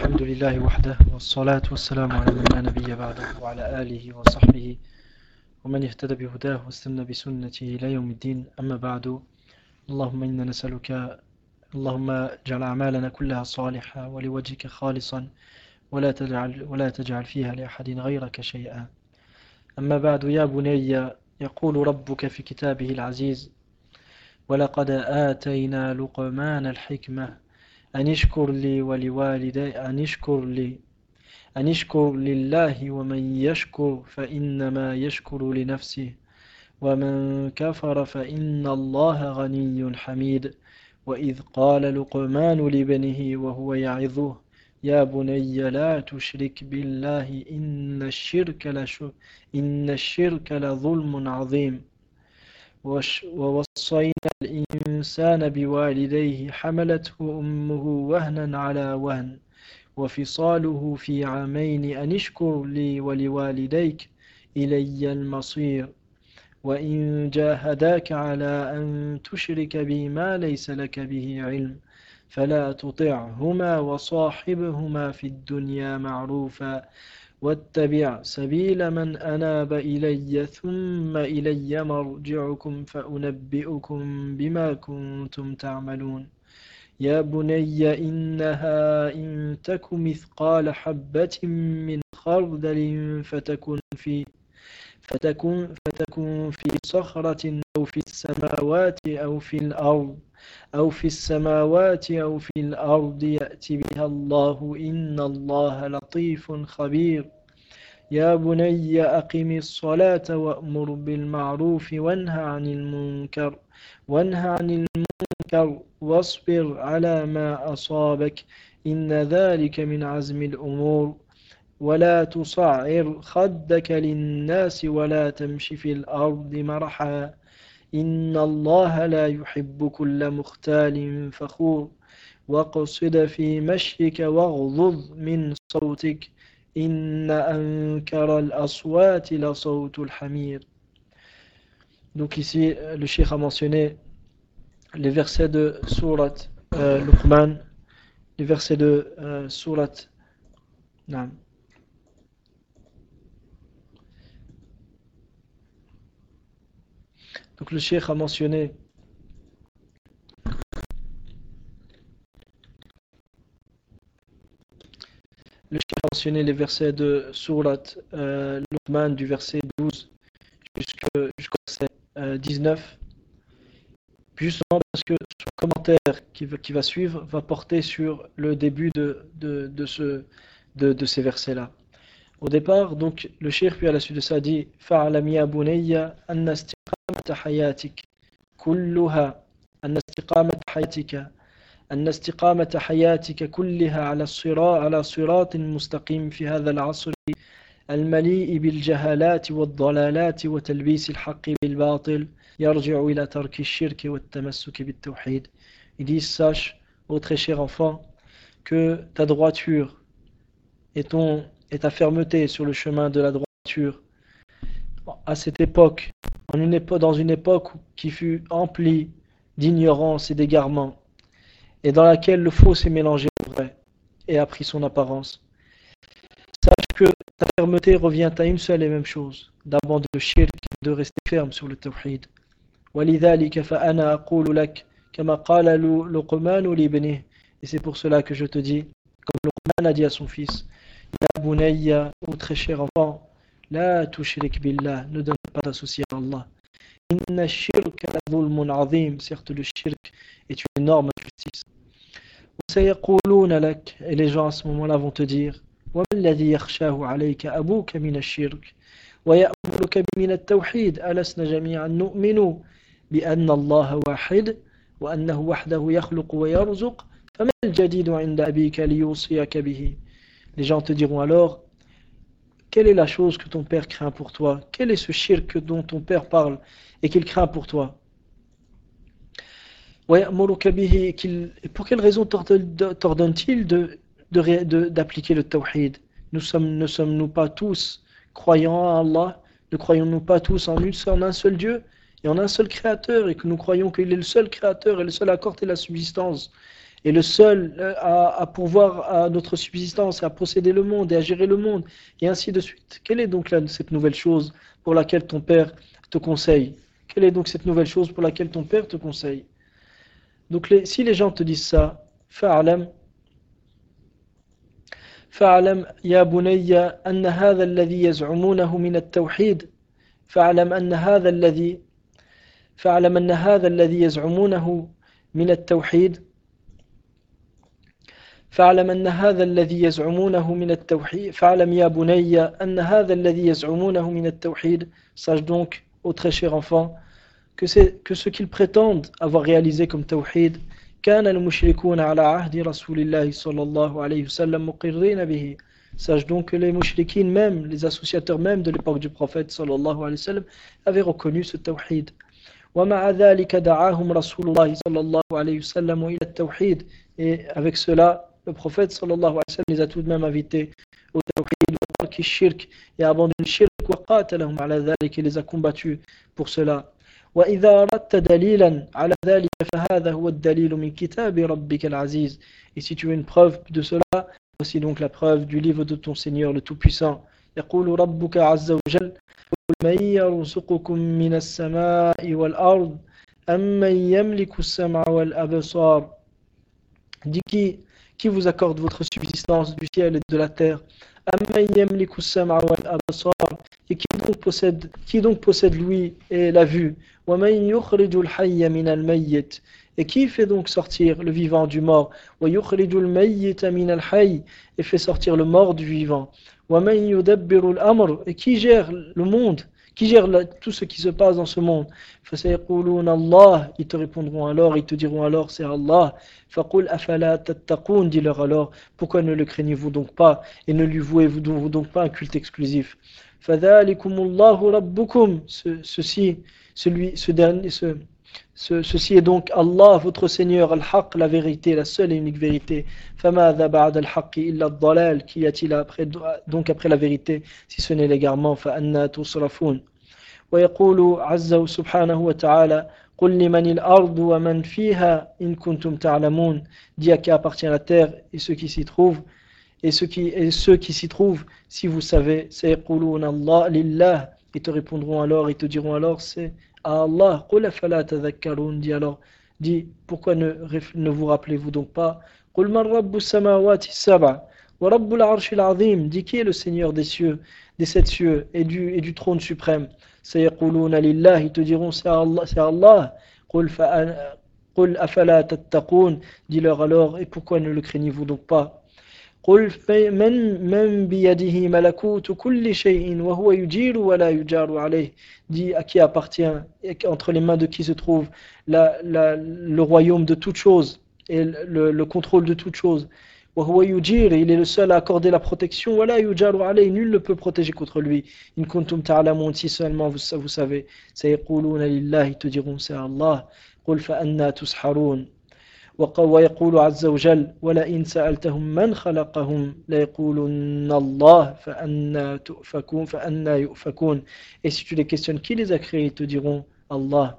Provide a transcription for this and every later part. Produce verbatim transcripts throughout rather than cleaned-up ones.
الحمد لله وحده والصلاة والسلام على من لا نبي بعده وعلى آله وصحبه ومن اهتدى بهداه واستنى بسنته إلى يوم الدين. أما بعد، اللهم إنا نسألك اللهم اجعل أعمالنا كلها صالحة ولوجهك خالصا ولا تجعل ولا تجعل فيها لأحد غيرك شيئا. أما بعد، يا بني، يقول ربك في كتابه العزيز: ولقد آتينا لقمان الحكمة أن اشكر لي ولوالدي أن اشكر لي أن اشكر لله ومن يشكر فإنما يشكر لنفسه ومن كفر فإن الله غني حميد. وإذ قال لقمان لابنه وهو يعظه: يا بني لا تشرك بالله إن الشرك لش إن الشرك لظلم عظيم. ووصينا الإنسان بوالديه حملته أمه وهنا على وهن وفصاله في عامين أن اشكر لي ولوالديك إلي المصير. وإن جاهداك على أن تشرك بي ما ليس لك به علم فلا تطعهما وصاحبهما في الدنيا معروفا واتبع سبيل من أناب إلي ثم إلي مرجعكم فأنبئكم بما كنتم تعملون. يا بني إنها إن تك مثقال حبة من خردل فتكن في فتكن فتكن في صخرة أو في السماوات أو في الأرض أو في السماوات أو في الأرض يأتي بها الله إن الله لطيف خبير. يا بني أقم الصلاة وأمر بالمعروف وانهى عن المنكر وانهى عن المنكر واصبر على ما أصابك إن ذلك من عزم الأمور. ولا تصعر خدك للناس ولا تمش في الأرض مرحا إن الله لا يحب كل مختال فخور. واقصد في مشيك واغضض من صوتك إن أنكر الأصوات لصوت الحمير. Donc ici, le Cheikh a mentionné les versets de Surat euh, Luqman, les versets de euh, Surat Naam. Donc le Cheikh a mentionné le Cheikh a mentionné les versets de Surat euh, Luqman du verset douze jusqu'au verset euh, dix-neuf, justement parce que son commentaire qui va, qui va suivre va porter sur le début de, de, de, ce, de, de ces versets-là. Au départ, donc, le Cheikh, puis à la suite de ça, dit فَعْلَمْ يَا بُنَيَّ أَنَّ اسْتِقَامَةَ حَيَاتِكَ كُلُّهَا أَنَّ اسْتِقَامَةَ حَيَاتِكَ أن استقامة حياتك كلها على الصراط على صراط مستقيم في هذا العصر المليء بالجهالات والضلالات وتلبيس الحق بالباطل يرجع إلى ترك الشرك والتمسك بالتوحيد. Il dit: sache, ô très cher enfant, que ta droiture et, ton, et ta fermeté sur le chemin de la droiture à cette époque, en une époque, dans une époque qui fut emplie d'ignorance et d'égarement, et dans laquelle le faux s'est mélangé au vrai et a pris son apparence. Sache que ta fermeté revient à une seule et même chose, d'abandonner le shirk et de rester ferme sur le tawhid. وَلِذَلِكَ فَأَنَا أَقُولُ لَكَ كَمَا قَالَ لُقْمَانُ لِابْنِهِ. Et c'est pour cela que je te dis, comme Luqman a dit à son fils: Ya bunayya, ô très cher enfant, la tushrik billah, ne donne pas d'associé à Allah. Inna ash-shirka la dhulmun azim, certes le shirk est une énorme injustice. Et les gens à ce moment-là vont te dire: وَمَا الَّذِي يَخْشَاهُ عَلَيْكَ أَبُوكَ مِنَ الشِّرْكِ وَيَأْمُرُكَ مِنَ التَّوْحِيدِ أَلَسْنَا جَمِيعًا نُؤْمِنُ بِأَنَّ اللَّهَ وَاحِدٌ وَأَنَّهُ وَحْدَهُ يَخْلُقُ وَيَرْزُقُ فَمَا الْجَدِيدُ عِنْدَ أَبِيكَ لِيُوصِيَكَ بِهِ. Les gens te diront alors: quelle est la chose que ton père craint pour toi? Quel est ce shirk dont ton père parle et qu'il craint pour toi? Et pour quelle raison t'ordonne-t-il de, de, de, d'appliquer le tawhid? Nous sommes, ne sommes-nous pas tous croyants à Allah? Ne croyons-nous pas tous en, une, en un seul Dieu et en un seul créateur, et que nous croyons qu'il est le seul créateur et le seul à accorder la subsistance et le seul à, à pourvoir à notre subsistance, à posséder le monde et à gérer le monde, et ainsi de suite. Quelle est donc là, cette nouvelle chose pour laquelle ton père te conseille? Quelle est donc cette nouvelle chose pour laquelle ton père te conseille? Donc les, si les gens te disent ça, fa'alam, fa'alam ya bunayya anna hadha alladhi yaz'umunahu min at-tawhid, fa'alam anna hadha alladhi fa'alam anna hadha alladhi yaz'umunahu min at-tawhid فاعلم أن هذا الذي يزعمونه من التوحيد فاعلم يا بني أن هذا الذي يزعمونه من التوحيد. Sache donc, ô très cher enfant, que, c'est, que ce qu'ils prétendent avoir réalisé comme tawhid, كان المشركون على عهد رسول الله صلى الله عليه وسلم مقرين به. Sache donc que les mouchriquines même, les associateurs même de l'époque du prophète صلى الله عليه وسلم avaient reconnu ce tawhid. ومع ذلك دعاهم رسول الله صلى الله عليه وسلم إلى التوحيد. Et avec cela, le prophète sallallahu alayhi wa sallam les a tout de même invités au tawhid wa tarki shirk, et a abandonné le shirk wa qatalahum ala dhalik, et les a combattus pour cela. Wa idha aradta dalilan ala dhalika fahadha huwa ad-dalil min kitabi rabbika al-aziz. Et si tu veux une preuve de cela, voici donc la preuve du livre de ton Seigneur le Tout-Puissant. يقول ربك عز وجل قل من يرزقكم من السماء والأرض أمن يملك السمع والأبصار. Dit qui Qui vous accorde votre subsistance du ciel et de la terre? Et qui donc possède, qui donc possède l'ouïe et la vue? Et qui fait donc sortir le vivant du mort? Et fait sortir le mort du vivant? Et qui gère le monde? Qui gère la, tout ce qui se passe dans ce monde? Allah, ils te répondront alors, ils te diront alors, c'est Allah. Faqul afala tattaqun, dis-leur alors, pourquoi ne le craignez-vous donc pas et ne lui vouez-vous donc pas un culte exclusif? Fadhalikumullahu rabbukum, ceci, celui, ce dernier, ce, ce, ceci est donc Allah, votre Seigneur, al-haq, la vérité, la seule et unique vérité. Famadha ba'da al-haqqi illa ad-dalal, qu'y a-t-il après, donc après la vérité, si ce n'est l'égarement? Fa anna tusrafun. Wa yaqulu azza subhanahu wa ta'ala قل لمن الأرض ومن فيها إن كنتم تعلمون. Dis à qui appartient la terre et ceux qui s'y trouvent, et ceux qui, et ceux qui s'y trouvent, si vous savez. سيقولون الله لله, ils te répondront alors, ils te diront alors, c'est à Allah. قل فلا تذكرون, dis alors, dis, pourquoi ne, ne vous rappelez-vous donc pas? قل من رب السماوات السبع ورب العرش العظيم. Dis qui est le Seigneur des cieux, des sept cieux et du, et du trône suprême? سيقولون لله, ils te diront c'est Allah, c'est Allah. قل قل أفلا تتقون, dis-leur alors, et pourquoi ne le craignez-vous donc pas? قل من من بيده ملكوت كل شيء وهو يجير ولا يجار عليه. Dis à qui appartient, entre les mains de qui se trouve la, la, le royaume de toute chose et le, le contrôle de toute chose. وهو يجير, il est le seul à accorder la protection. ولا يجار عليه, nul ne peut protéger contre lui. إن كنتم تعلمون, si seulement vous, vous savez. سيقولون لله, ils te diront c'est Allah. قل فأنا تسحرون. ويقول عز وجل ولئن سألتهم من خلقهم ليقولن الله فأنا تؤفكون فأنا يؤفكون. Et si tu les questionnes qui les a créés, ils te diront Allah.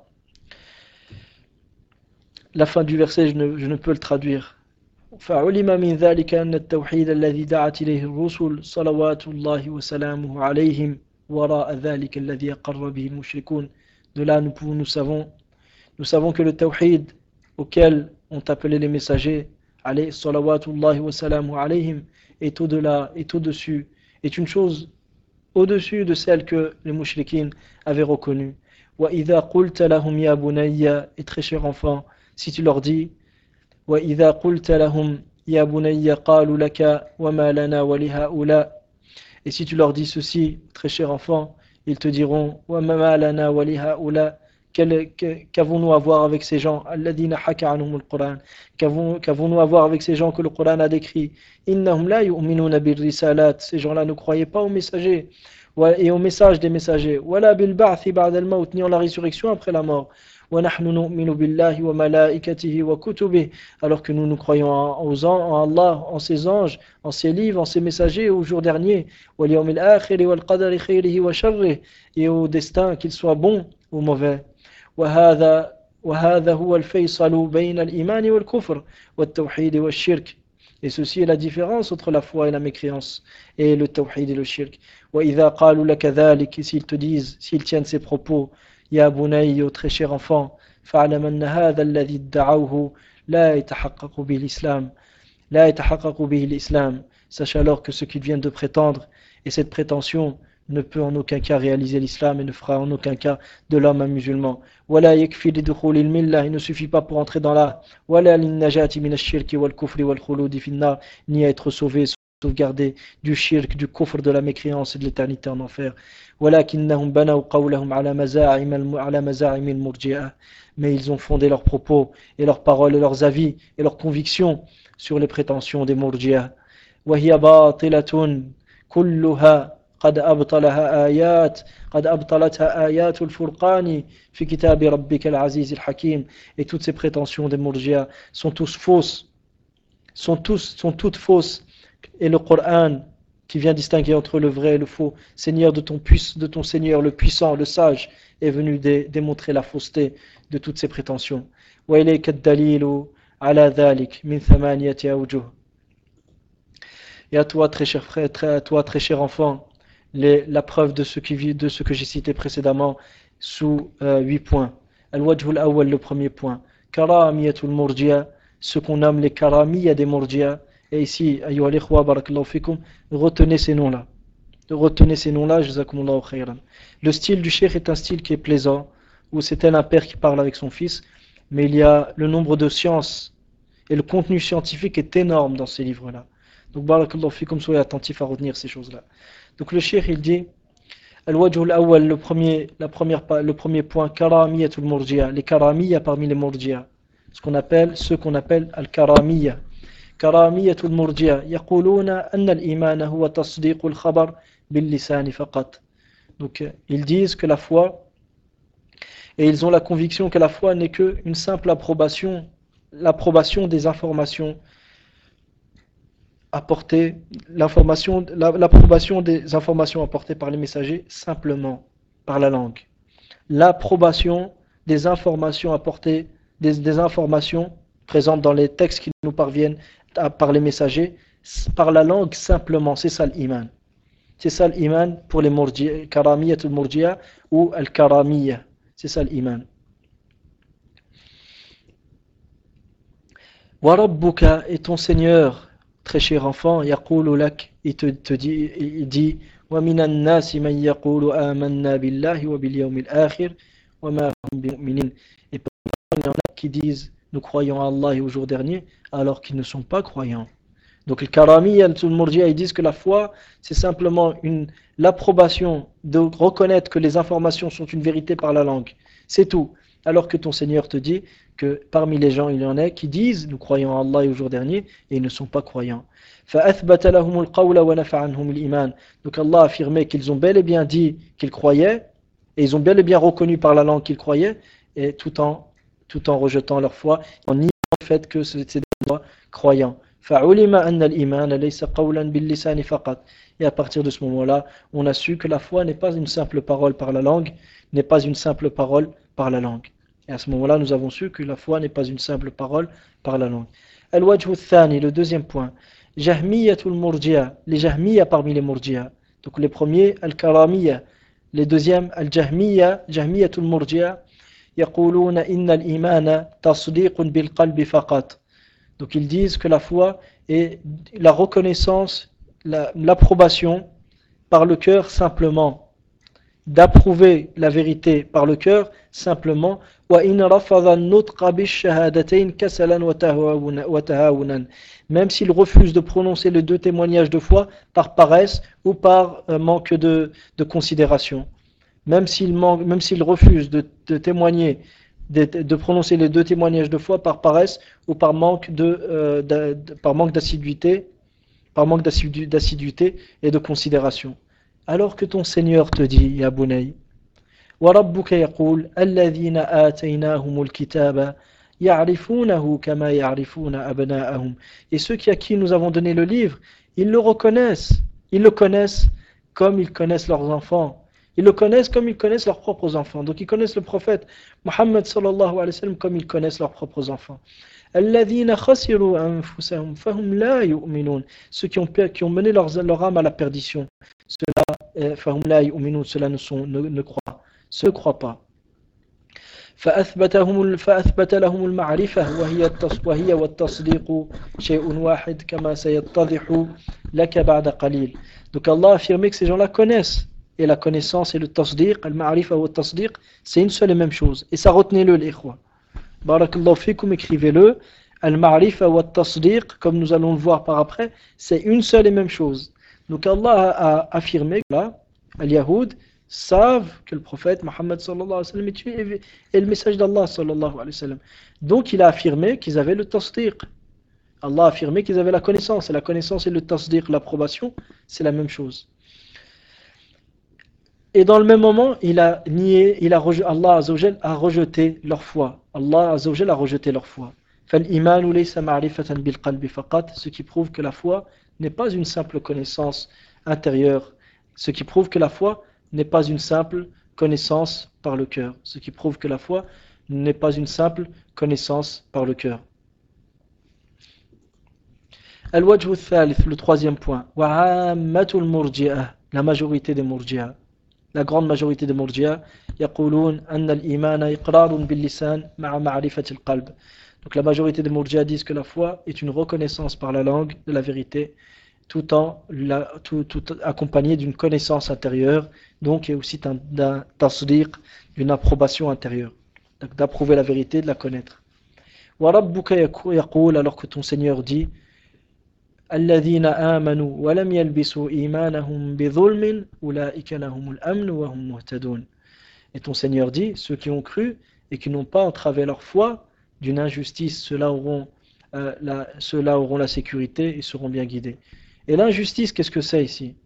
La fin du verset, je ne, je ne peux le traduire. فعلم من ذلك أن التوحيد الذي دعت إليه الرسل صلوات الله وسلامه عليهم وراء ذلك الذي أقر به المشركون. De là, nous, pouvons, nous savons, nous savons que le tawhid auquel ont appelé les messagers, alayhi salawatullahi wa salamu alayhim, est au-delà, est au-dessus, est une chose au-dessus de celle que les mouchriquines avaient reconnue. Wa idha qulta lahum ya bunayya, et très cher enfant, si tu leur dis, wa idha qulta lahum ya bunayya qalu laka wa ma lana wa li haula, et si tu leur dis ceci, très cher enfant, ils te diront wa ma lana wa li haula, qu'avons-nous à voir avec ces gens? Alladhina haka anhum al-Qur'an. Qu'avons-nous à voir avec ces gens que le Coran a décrit? Innahum la yu'minuna bir risalat. Ces gens-là ne croyaient pas aux messagers et au message des messagers. Wala bil ba'thi ba'da al-maut, ni en la résurrection après la mort. Wa nahnu nu'minu billahi wa malaikatihi wa kutubihi. Alors que nous nous croyons en Allah, en ses anges, en ses livres, en ses messagers au jour dernier. Wal yawmil akhir wal qadari khayrihi wa sharrihi. Et au destin, qu'il soit bon ou mauvais. وهذا وهذا هو الفيصل بين الإيمان والكفر والتوحيد والشرك. Et ceci est la différence entre la foi et la mécréance, et le tawhid et le shirk. وإذا قالوا لك ذلك, s'ils te disent, s'ils tiennent ces propos, يا بني, ô très cher enfant, فاعلم أن هذا الذي ادعوه لا يتحقق به الإسلام لا يتحقق به الإسلام. Sache alors que ce qu'ils viennent de prétendre, et cette prétention ne peut en aucun cas réaliser l'islam et ne fera en aucun cas de l'homme un musulman. ولا يكفي لدخول الملة, il ne suffit pas pour entrer dans la ولا للنجاة من الشرك والكفر والخلود في النار, ni à être sauvé, sauvegardé du shirk, du kufr, de la mécréance et de l'éternité en enfer. ولكنهم بنوا قولهم على مزاعم على مزاعم المرجئة, mais ils ont fondé leurs propos et leurs paroles et leurs avis et leurs convictions sur les prétentions des murji'a. وهي باطلة كلها قد أبطلها آيات قد أبطلتها آيات الفرقان في كتاب ربك العزيز الحكيم. Et toutes ces prétentions des murji'a sont tous fausses, sont tous sont toutes fausses. Et le Coran qui vient distinguer entre le vrai et le faux, Seigneur de ton puiss, de ton Seigneur le puissant, le sage, est venu dé- démontrer la fausseté de toutes ces prétentions. وإليك الدليل على ذلك من ثمانية أوجه. Et à toi, très cher frère, très, à toi, très cher enfant, les, la preuve de ce, qui, de ce que j'ai cité précédemment sous euh, huit points. Al-wajh al-awwal, le premier point. Karamiyatul murji'a, ce qu'on nomme les karamiya des murji'a. Et ici, ayyuha al-ikhwa, barakallahu fikum, retenez ces noms-là. Retenez ces noms-là, jazakumullahu khayran. Le style du cheikh est un style qui est plaisant, où c'est tel un père qui parle avec son fils, mais il y a le nombre de sciences et le contenu scientifique est énorme dans ces livres-là. Donc, barakallahu fikum, soyez attentifs à retenir ces choses-là. Donc, le cheikh, il dit, al-wajh al-awwal, le premier, la première, le premier point, karamiyatul murji'a, les karamiya parmi les murji'a, ce qu'on appelle, ceux qu'on appelle al-karamiya. كرامية المرجئة يقولون أن الإيمان هو تصديق الخبر باللسان فقط. Donc ils disent que la foi, et ils ont la conviction que la foi n'est qu'une simple approbation, l'approbation des informations apportées, l'information, l'approbation des informations apportées par les messagers simplement par la langue. L'approbation des informations apportées, des, des informations présentes dans les textes qui nous parviennent par les messagers, par la langue simplement, c'est ça l'iman. C'est ça l'iman pour les murji'a, karamiyat al-murji'a ou al-karamiyya, c'est ça l'iman. Wa rabbuka, et ton Seigneur, très cher enfant, yaqulu lak, il te, te dit, il dit, wa minan nasi man yaqulu amanna billahi wa bil yawmil akhir wa ma hum bimu'minin. Et parmi il y en a qui disent nous croyons à Allah et au jour dernier, alors qu'ils ne sont pas croyants. Donc le karami et le murji'a, ils disent que la foi, c'est simplement une, l'approbation de reconnaître que les informations sont une vérité par la langue. C'est tout. Alors que ton Seigneur te dit que parmi les gens, il y en a qui disent nous croyons à Allah et au jour dernier, et ils ne sont pas croyants. فَأَثْبَتَ لَهُمُ الْقَوْلَ وَنَفَعَ عَنْهُمُ الْإِيمَانِ. Donc Allah a affirmé qu'ils ont bel et bien dit qu'ils croyaient, et ils ont bel et bien reconnu par la langue qu'ils croyaient, et tout en tout en rejetant leur foi, en niant le fait que c'est des croyants. فَعُلِمَ أَنَّ الْإِيمَانَ لَيْسَ قَوْلًا بِاللِّسَانِ فَقَطْ. Et à partir de ce moment-là, on a su que la foi n'est pas une simple parole par la langue, n'est pas une simple parole par la langue. Et à ce moment-là, nous avons su que la foi n'est pas une simple parole par la langue. Al-wajh al-thani, le deuxième point. Jahmiyatul murji'a, les jahmiya parmi les murji'a. Donc les premiers, al-karamiyya. Les deuxièmes, al-jahmiya, jahmiyatul murji'a. يقولون إن الإيمان تصديق بالقلب فقط. Donc ils disent que la foi est la reconnaissance, la, l'approbation par le cœur simplement, d'approuver la vérité par le cœur simplement. وإن رفض النطق بالشهادتين كسلا وتهاونا. Même s'il refuse de prononcer les deux témoignages de foi par paresse ou par euh, manque de, de considération. Même s'il, manque, même s'il refuse de, de témoigner, de, de prononcer les deux témoignages de foi par paresse ou par manque, de, euh, de, de, par manque d'assiduité, par manque d'assidu, d'assiduité et de considération. Alors que ton Seigneur te dit, Ya Bunay, wa rabbuka yaqul, alladhina ataynahumul kitaba, ya'rifunahu kama ya'rifuna abna'ahum. Et ceux qui à qui nous avons donné le livre, ils le reconnaissent, ils le connaissent comme ils connaissent leurs enfants. Ils le connaissent comme ils connaissent leurs propres enfants. Donc ils connaissent le prophète Muhammad sallallahu alayhi wa sallam comme ils connaissent leurs propres enfants. الذين خسروا أنفسهم فهم لا يؤمنون. Ceux qui ont, qui ont mené leur, leur âme à la perdition. Cela, فهم لا يؤمنون. Cela ne, sont, ne, ne croient pas. Ceux ne croient pas. فأثبتهم فأثبت لهم المعرفة وهي وهي والتصديق شيء واحد كما سيتضح لك بعد قليل. Donc Allah a affirmé que ces gens-là connaissent. Et la connaissance et le tasdiq, al-ma'rifa ou al-tasdiq, c'est une seule et même chose. Et ça, retenez-le, l'ikhwa. Barakallahu fikum, écrivez-le. Al-ma'rifa ou al-tasdiq, comme nous allons le voir par après, c'est une seule et même chose. Donc Allah a, a affirmé que là, al-Yahoud savent que le prophète Muhammad sallallahu alayhi wa sallam est tué et le message d'Allah sallallahu alayhi wa sallam. Donc il a affirmé qu'ils avaient le tasdiq. Allah a affirmé qu'ils avaient la connaissance. Et la connaissance et le tasdiq, l'approbation, c'est la même chose. Et dans le même moment, il a nié, il a rejeté, Allah Azza wa Jal a rejeté leur foi. Allah Azza wa Jal a rejeté leur foi. فَالْإِيمَانُ لَيْسَ مَعْرِفَةً بِالْقَلْبِ فَقَطْ. Ce qui prouve que la foi n'est pas une simple connaissance intérieure. Ce qui prouve que la foi n'est pas une simple connaissance par le cœur. Ce qui prouve que la foi n'est pas une simple connaissance par le cœur. Al-wajh al-thalith, le troisième point. وَعَامَّةُ الْمُرْجِئَةِ. La majorité des murji'a. La grande majorité des murji'a يقولون أن الإيمان إقرار باللسان مع معرفة القلب. Donc la majorité des murji'a disent que la foi est une reconnaissance par la langue de la vérité, tout en la, tout, tout accompagnée d'une connaissance intérieure, donc et aussi d'un, d'un tasdiq, d'une approbation intérieure, donc d'approuver la vérité, de la connaître. وَرَبُّكَ يقول, alors que ton Seigneur dit الذين آمنوا ولم يلبسوا إيمانهم بظلم أولئك لهم الأمن وهم مهتدون. Et ton Seigneur dit, ceux qui ont cru et qui n'ont pas entravé leur foi d'une injustice, ceux-là auront, euh, la, ceux-là auront la sécurité et seront bien guidés. Et l'injustice, qu'est-ce que c'est ici?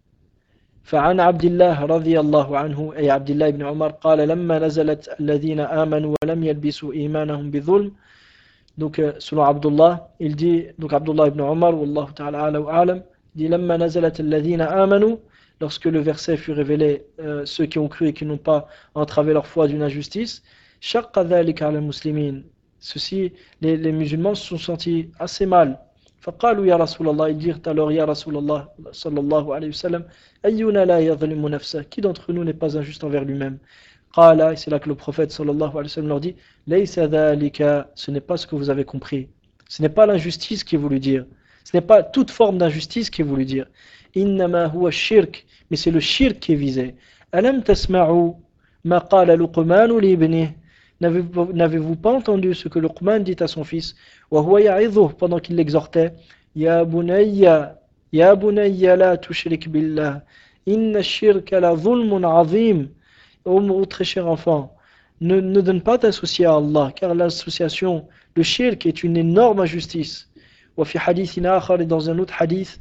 فعن عبد الله رضي الله عنه أي عبد الله بن عمر قال لما نزلت الذين آمنوا ولم يلبسوا إيمانهم بظلم. Donc, euh, selon Abdullah, il dit, donc Abdullah ibn Omar, Wallahu ta'ala ala wa alam, dit, Lamma nazalat alladhina amanu, lorsque le verset fut révélé, euh, ceux qui ont cru et qui n'ont pas entravé leur foi d'une injustice, shaqqa dhalika ala muslimin. Ceci, les, les musulmans se sont sentis assez mal. Faqalu ya Rasulallah, ils dirent alors ya Rasulallah, sallallahu alayhi wa sallam, ayyuna la yadhlimu nafsa, qui d'entre nous n'est pas injuste envers lui-même? Qala, et c'est là que le prophète sallallahu alayhi wa sallam leur dit, laysa dhalika, ce n'est pas ce que vous avez compris. Ce n'est pas l'injustice qui est voulu dire. Ce n'est pas toute forme d'injustice qui est voulu dire. Innama huwa shirk, mais c'est le shirk qui est visé. Alam tasma'u ma qala Luqman li ibnih. N'avez-vous, n'avez-vous pas entendu ce que Luqman dit à son fils? Wa huwa ya'idhuhu, pendant qu'il l'exhortait. Ya bunayya, ya bunayya la tushrik billah. Inna shirka la dhulmun azim. Ô mon très cher enfant, ne, ne donne pas t'associer à Allah, car l'association, le shirk est une énorme injustice. Wa fi hadithin akhar, et dans un autre hadith,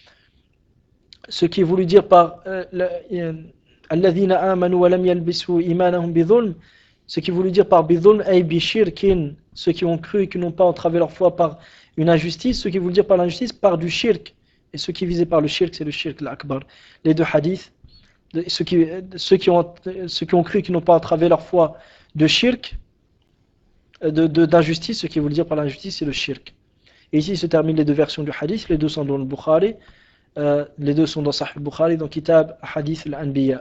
ce qui est voulu dire par alladhina amanu wa lam yalbisu imanahum bidhulm, ce qui est voulu dire par bidhulm ay bi shirkin, ceux qui ont cru et qui n'ont pas entravé leur foi par une injustice, ce qui est voulu dire par l'injustice par du shirk, et ce qui est visé par le shirk, c'est le shirk l'akbar. Les deux hadiths, ceux qui, ceux qui ont ceux qui ont cru et qui n'ont pas entravé leur foi de shirk, de, de, d'injustice, ce qui veut dire par l'injustice, c'est le shirk. Et ici se terminent les deux versions du hadith, les deux sont dans le Bukhari, euh, les deux sont dans Sahih Bukhari, dans Kitab Hadith al-Anbiya.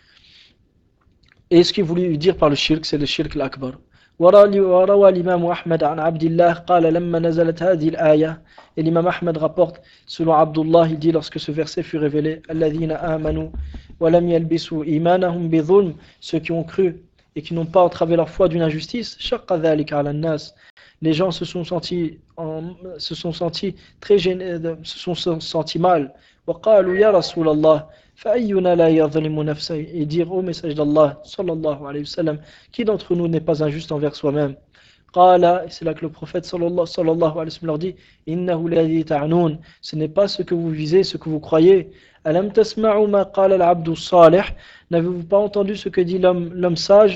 Et ce qu'il voulait dire par le shirk, c'est le shirk l'akbar. وروى الإمام أحمد عن عبد الله قال لما نزلت هذه الآية. Et l'imam Ahmed rapporte, selon Abdullah, il dit lorsque ce verset fut révélé, الذين آمنوا ولم يلبسوا إيمانهم بظلم, ceux qui ont cru et qui n'ont pas entravé leur foi d'une injustice, شق ذلك على الناس. Les gens se sont sentis, en, se sont sentis très gênés, se sont sentis mal. وقالوا يا رسول الله فأينا لا يظلم نفسه, et dire au message d'Allah sallallahu alayhi wa sallam, qui d'entre nous n'est pas injuste envers soi-même? Qala, et c'est là que le prophète sallallahu, sallallahu alayhi wa sallam leur dit, innahu ladhi ta'noun, ce n'est pas ce que vous visez, ce que vous croyez. Alam tasma'u ma qala al-abdu salih, n'avez-vous pas entendu ce que dit l'homme, l'homme sage?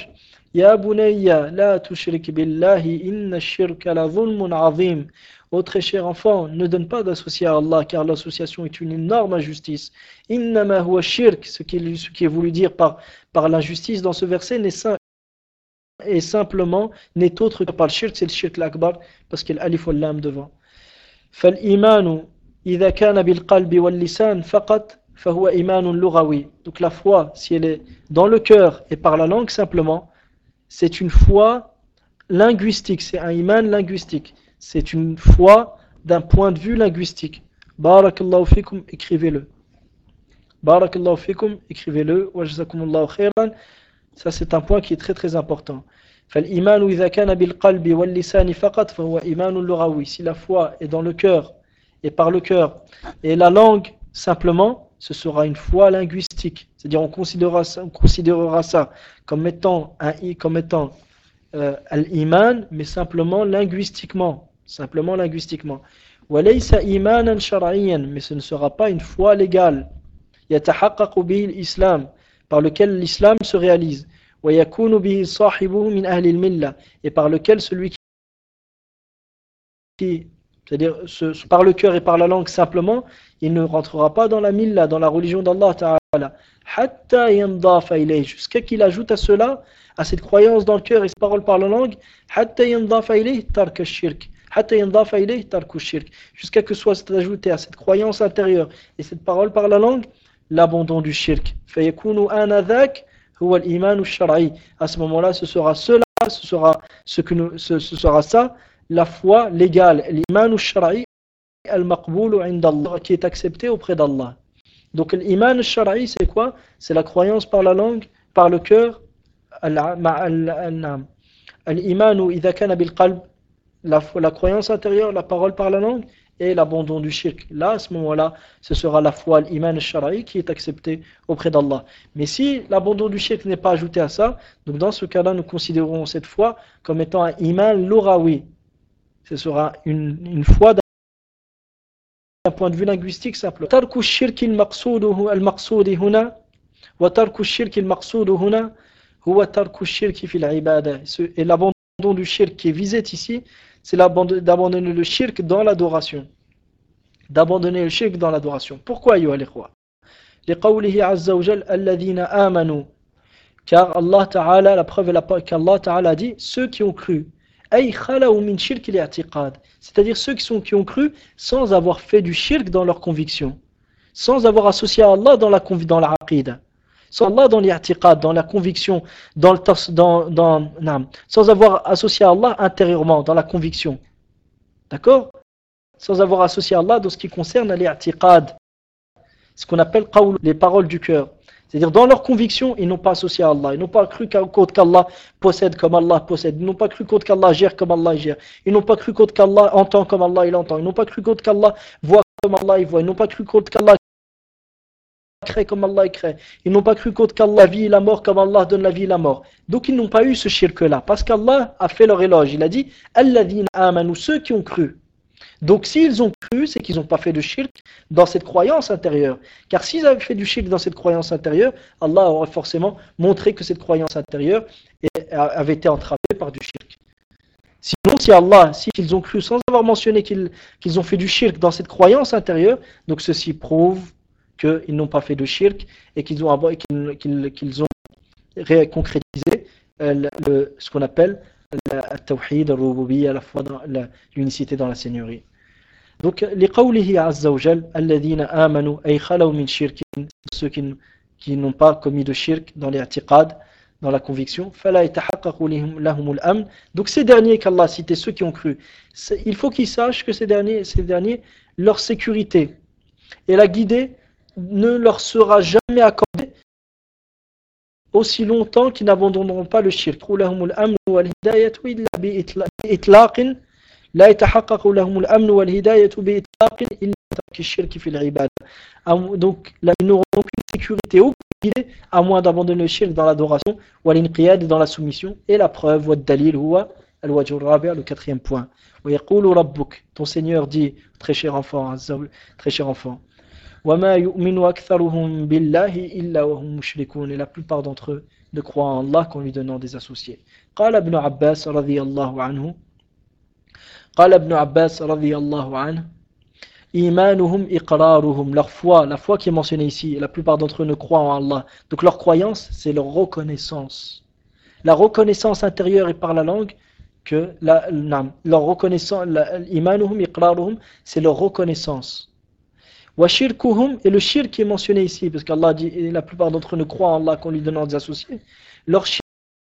Ya bunayya, la tushrik billahi, inna shirka la dhulmun azim. Ô très cher enfant, ne donne pas d'associé à Allah, car l'association est une énorme injustice. Innama huwa shirk, ce qui est, ce qui est voulu dire par, par l'injustice dans ce verset, n'est sim- est simplement, n'est autre que par le shirk, c'est le shirk l'akbar, parce qu'il y a l'alif ou l'lam devant. فالإيمان إذا كان بالقلب واللسان فقط فهو إيمان لغوي. Donc la foi, si elle est dans le cœur et par la langue simplement, c'est une foi linguistique, c'est un iman linguistique. C'est une foi d'un point de vue linguistique. Barakallahu fikum, écrivez-le. Barakallahu fikum, écrivez-le. Wa jazakumullahu khairan. Ça c'est un point qui est très très important. فالإيمان إذا كان بالقلب واللسان فقط فهو إيمان لغوي. Si la foi est dans le cœur et par le cœur et la langue simplement, ce sera une foi linguistique. C'est-à-dire on considérera ça, on considérera ça comme étant un comme étant euh, al-iman, mais simplement linguistiquement, simplement linguistiquement. وَلَيْسَ إِيمَانًا شَرْعِيًّا, mais ce ne sera pas une foi légale. يَتَحَقَّقُ بِهِ الْإِسْلَامِ, par lequel l'islam se réalise. وَيَكُونُ بِهِ صَاحِبُهُ مِنْ أَهْلِ الْمِلَّةِ, et par lequel celui qui, c'est-à-dire ce, par le cœur et par la langue simplement, il ne rentrera pas dans la milla, dans la religion d'Allah Ta'ala. حَتَّى يَنْضَافَ إِلَيْهِ, jusqu'à qu'il ajoute à cela, à cette croyance dans le cœur et cette parole par la langue, حَتَّى يَنْضَافَ إِلَيْهِ تَرْكَ الشِّرْكِ, حَتَّى يَنْضَافَ إِلَيْهِ تَرْكُ الشِّرْكِ, jusqu'à que soit ajouté à cette croyance intérieure et cette parole par la langue, l'abandon du shirk. فَيَكُونُ آنَذَاكَ هُوَ الْإِيمَانُ الشَّرْعِي. À ce moment-là, ce sera cela, ce sera ce que nous, ce, ce sera ça, la foi légale, l'iman al-shar'i al-maqboul 'inda Allah, qui est accepté auprès d'Allah. Donc l'iman al-shar'i, c'est quoi? C'est la croyance par la langue, par le cœur. Al-iman idha kana bil qalb, la la croyance intérieure, la parole par la langue, et l'abandon du shirk. Là, à ce moment-là, ce sera la foi, l'iman al-shar'i, qui est accepté auprès d'Allah. Mais si l'abandon du shirk n'est pas ajouté à ça, donc dans ce cas-là, nous considérons cette foi comme étant un iman lughawi. Ce sera une, une foi d'un point de vue linguistique simple. ترك الشرك المقصود المقصود هنا وترك الشرك المقصود هنا هو ترك الشرك في العبادة. Et l'abandon du shirk qui est visé ici, c'est d'abandonner le shirk dans l'adoration. D'abandonner le shirk dans l'adoration. Pourquoi أيها الإخوة؟ لقوله عز وجل الذين آمنوا. Car Allah Ta'ala, la preuve est la qu'Allah Ta'ala dit ceux qui ont cru. أي خلوا من شرك الاعتقاد, c'est-à-dire ceux qui, sont, qui ont cru sans avoir fait du shirk dans leur conviction, sans avoir associé à Allah dans la, dans la aqida, sans Allah dans l'i'tiqad, dans la conviction, dans le dans, dans, non, sans avoir associé à Allah intérieurement, dans la conviction. D'accord? Sans avoir associé à Allah dans ce qui concerne l'i'tiqad, ce qu'on appelle qawl, les paroles du cœur. C'est-à-dire, dans leur conviction, ils n'ont pas associé à Allah. Ils n'ont pas cru qu'Allah possède comme Allah possède. Ils n'ont pas cru qu'Allah gère comme Allah gère. Ils n'ont pas cru qu'Allah entend comme Allah il entend. Ils n'ont pas cru qu'Allah voit comme Allah il voit. Ils n'ont pas cru qu'Allah crée comme Allah il crée. Ils n'ont pas cru qu'Allah vit la mort comme Allah donne la vie et la mort. Donc, ils n'ont pas eu ce shirk-là. Parce qu'Allah a fait leur éloge. Il a dit « Alladhina amanu » ceux qui ont cru. Donc s'ils ont cru, c'est qu'ils n'ont pas fait de shirk dans cette croyance intérieure. Car s'ils avaient fait du shirk dans cette croyance intérieure, Allah aurait forcément montré que cette croyance intérieure avait été entravée par du shirk. Sinon, si Allah, s'ils ont cru sans avoir mentionné qu'ils, qu'ils ont fait du shirk dans cette croyance intérieure, donc ceci prouve qu'ils n'ont pas fait de shirk et qu'ils ont, qu'ils, qu'ils, qu'ils ont concrétisé euh, le, ce qu'on appelle le tawhid, al-rububiyya, la foi dans la, l'unicité dans la seigneurie. Donc, لقوله عز وجل الذين آمنوا أي خلوا من شرك, ceux qui, qui n'ont pas commis de shirk dans l'i'tiqad, dans la conviction, فلا يتحقق لهم الأمن. Donc ces derniers qu'Allah a cités, ceux qui ont cru, il faut qu'ils sachent que ces derniers, ces derniers, leur sécurité et la guidée ne leur sera jamais accordée aussi longtemps qu'ils n'abandonneront pas le shirk. لهم الأمن والهداية إلا بإطلاق لا يتحقق لهم الأمن والهداية بإطلاق إلا ترك الشرك في العبادة. Donc là, ils n'auront aucune sécurité, aucune guidée, à moins d'abandonner le shirk dans l'adoration, والانقياد dans la soumission, et la preuve, والدليل هو الوجه الرابع, le quatrième point. ويقول ربك, ton Seigneur dit, très cher enfant, très cher enfant, وما يؤمن أكثرهم بالله إلا وهم مشركون, et la plupart d'entre eux de croire en Allah qu'en lui donnant des associés. قال ابن عباس رضي الله عنه قال ابن عباس رضي الله عنه إيمانهم إقرارهم, leur foi, la foi qui est mentionnée ici, la plupart d'entre eux ne croient en Allah. Donc leur croyance, c'est leur reconnaissance. La reconnaissance intérieure et par la langue, que la, la, leur reconnaissance, إيمانهم إقرارهم, c'est leur reconnaissance. وشركهم, et le shirk qui est mentionné ici, parce qu'Allah dit, et la plupart d'entre eux ne croient en Allah qu'en lui donnant des associés, leur shirk,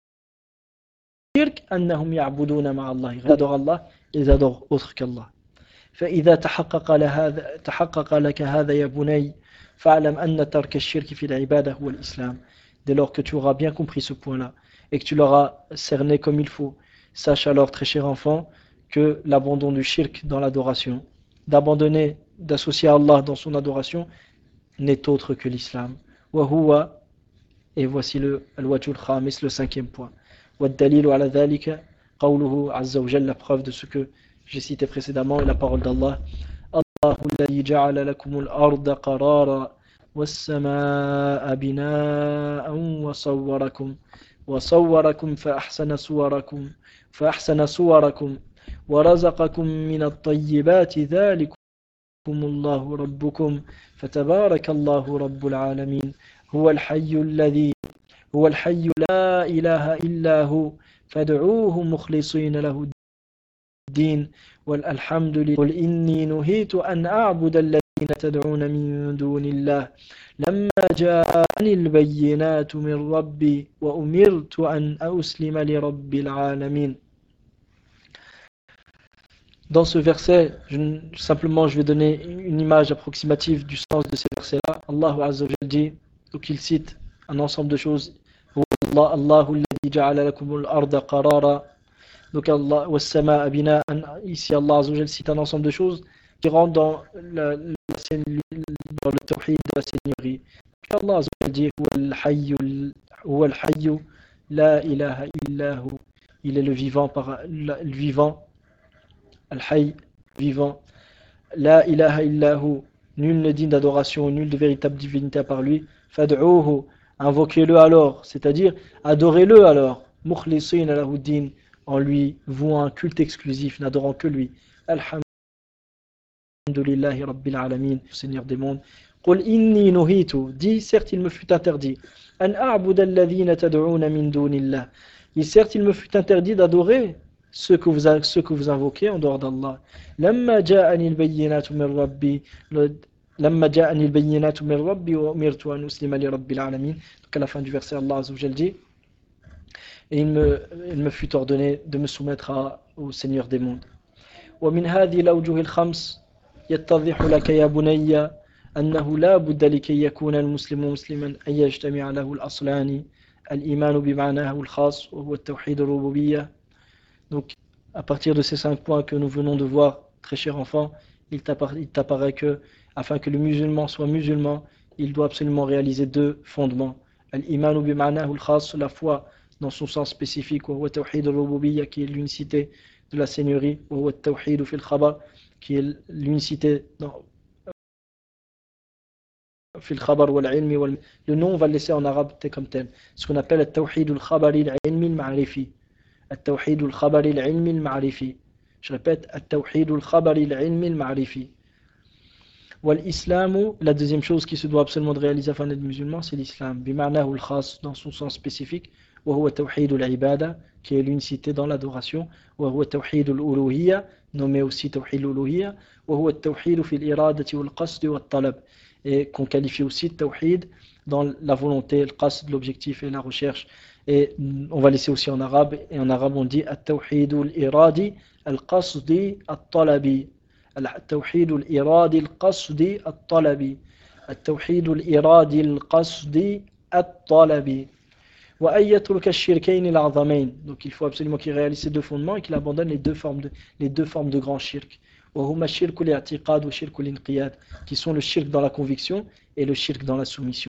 أنهم يعبدون مع الله, ils adorent Allah, ils adorent autre qu'Allah. فإذا تحقق لهذا تحقق لك هذا يا بني فاعلم أن ترك الشرك في العبادة هو الإسلام. Dès lors que tu auras bien compris ce point-là et que tu l'auras cerné comme il faut, sache alors, très cher enfant, que l'abandon du shirk dans l'adoration, d'abandonner, d'associer Allah dans son adoration, n'est autre que l'islam. وهو, et voici le الوجه الخامس, le cinquième point. والدليل على ذلك قوله عز وجل, la preuve de ce que j'ai cité précédemment, et la parole d'Allah. الله الذي جعل لكم الأرض قرارا والسماء بناء وصوركم وصوركم فأحسن صوركم فأحسن صوركم ورزقكم من الطيبات ذلكم الله ربكم فتبارك الله رب العالمين هو الحي الذي هو الحي لا إله إلا هو فادعوه مخلصين له الدين والحمد لله قل إني نهيت أن أعبد الذين تدعون من دون الله لما جاءني البينات من ربي وأمرت أن أسلم لرب العالمين. Dans ce verset, je, simplement je vais donner une image approximative du sens de ces versets-là. Allah Azza wa Jalla dit, donc il cite un ensemble de choses. Allahu alladhi ja'ala lakum al-arda qarara. Donc Allah wa as-samaa bina'an. Ici Allah Azza wa Jalla cite un ensemble de choses qui rentrent dans, la, la, dans le tawhid de la seigneurie. Allah Azza wa Jalla dit huwa al-hayyu huwa al-hayyu la ilaha illa hu. Il est le vivant par le vivant. Al-Hayy, vivant, La ilaha illahu, nul ne digne d'adoration, nul de véritable divinité à part lui. Fad'uhu, invoquez-le alors, c'est-à-dire adorez-le alors. Mukhlisina lahu din, en lui vouant un culte exclusif, n'adorant que lui. Alhamdulillahi rabbil alamin, Seigneur des mondes. Qul inni nuhitu, dis certes il me fut interdit. An a'buda alladhina tad'una min dunillah. Et certes il me fut interdit d'adorer ceux que vous, ceux que vous invoquez en dehors d'Allah. Lamma ja'ani al-bayyinatu min rabbi Lamma ja'ani al-bayyinatu min rabbi wa umirtu an uslima li rabbil alamin. Donc à la fin du verset, Allah Azza wa Jalla dit, et il me, il me fut ordonné de me soumettre à, au Seigneur des mondes. Wa min hadhihi al-awjuh al-khams yattadhihu laka ya bunayya annahu la budda likay yakuna al-muslimu musliman an yajtami'a lahu al-aslani al-iman bima'nahu al-khas wa huwa at-tawhid ar-rububiyyah. Donc, à partir de ces cinq points que nous venons de voir, très cher enfant, il t'apparaît que, afin que le musulman soit musulman, il doit absolument réaliser deux fondements. Al-imanu bima'nahu al-khas, la foi dans son sens spécifique, wa huwa tawhid al-rububiyya, qui est l'unicité de la seigneurie, wa huwa tawhid fi al-khabar, qui est l'unicité dans fi al-khabar wal-ilmi wal. Le nom, on va le laisser en arabe comme tel. Ce qu'on appelle al-tawhid al-khabari al-ilmi al-ma'rifi. التوحيد الخبري العلمي المعرفي. Je répète, التوحيد الخبري العلمي المعرفي. والإسلام, la deuxième chose qui se doit absolument de réaliser afin d'être musulman, c'est l'islam. بمعناه الخاص, dans son sens spécifique. وهو توحيد العبادة, qui est l'unicité dans l'adoration. وهو توحيد الألوهية, nommé aussi توحيد الألوهية. وهو التوحيد في الإرادة والقصد والطلب, et qu'on qualifie aussi de tawhid dans la volonté, le qasd, l'objectif et la recherche. Et on va laisser aussi en arabe, et en arabe on dit at-tawhid al-iradi al-qasdi at-talabi. At-tawhid al-iradi al-qasdi at-talabi. At-tawhid al-iradi al-qasdi at-talabi. Wa an yatruka ash-shirkayn al-'azamayn. Donc il faut absolument qu'il réalise ces deux fondements et qu'il abandonne les deux formes de, les deux formes de grand shirk. Wa huma shirk al-i'tiqad wa shirk al-inqiyad, qui sont le shirk dans la conviction et le shirk dans la soumission.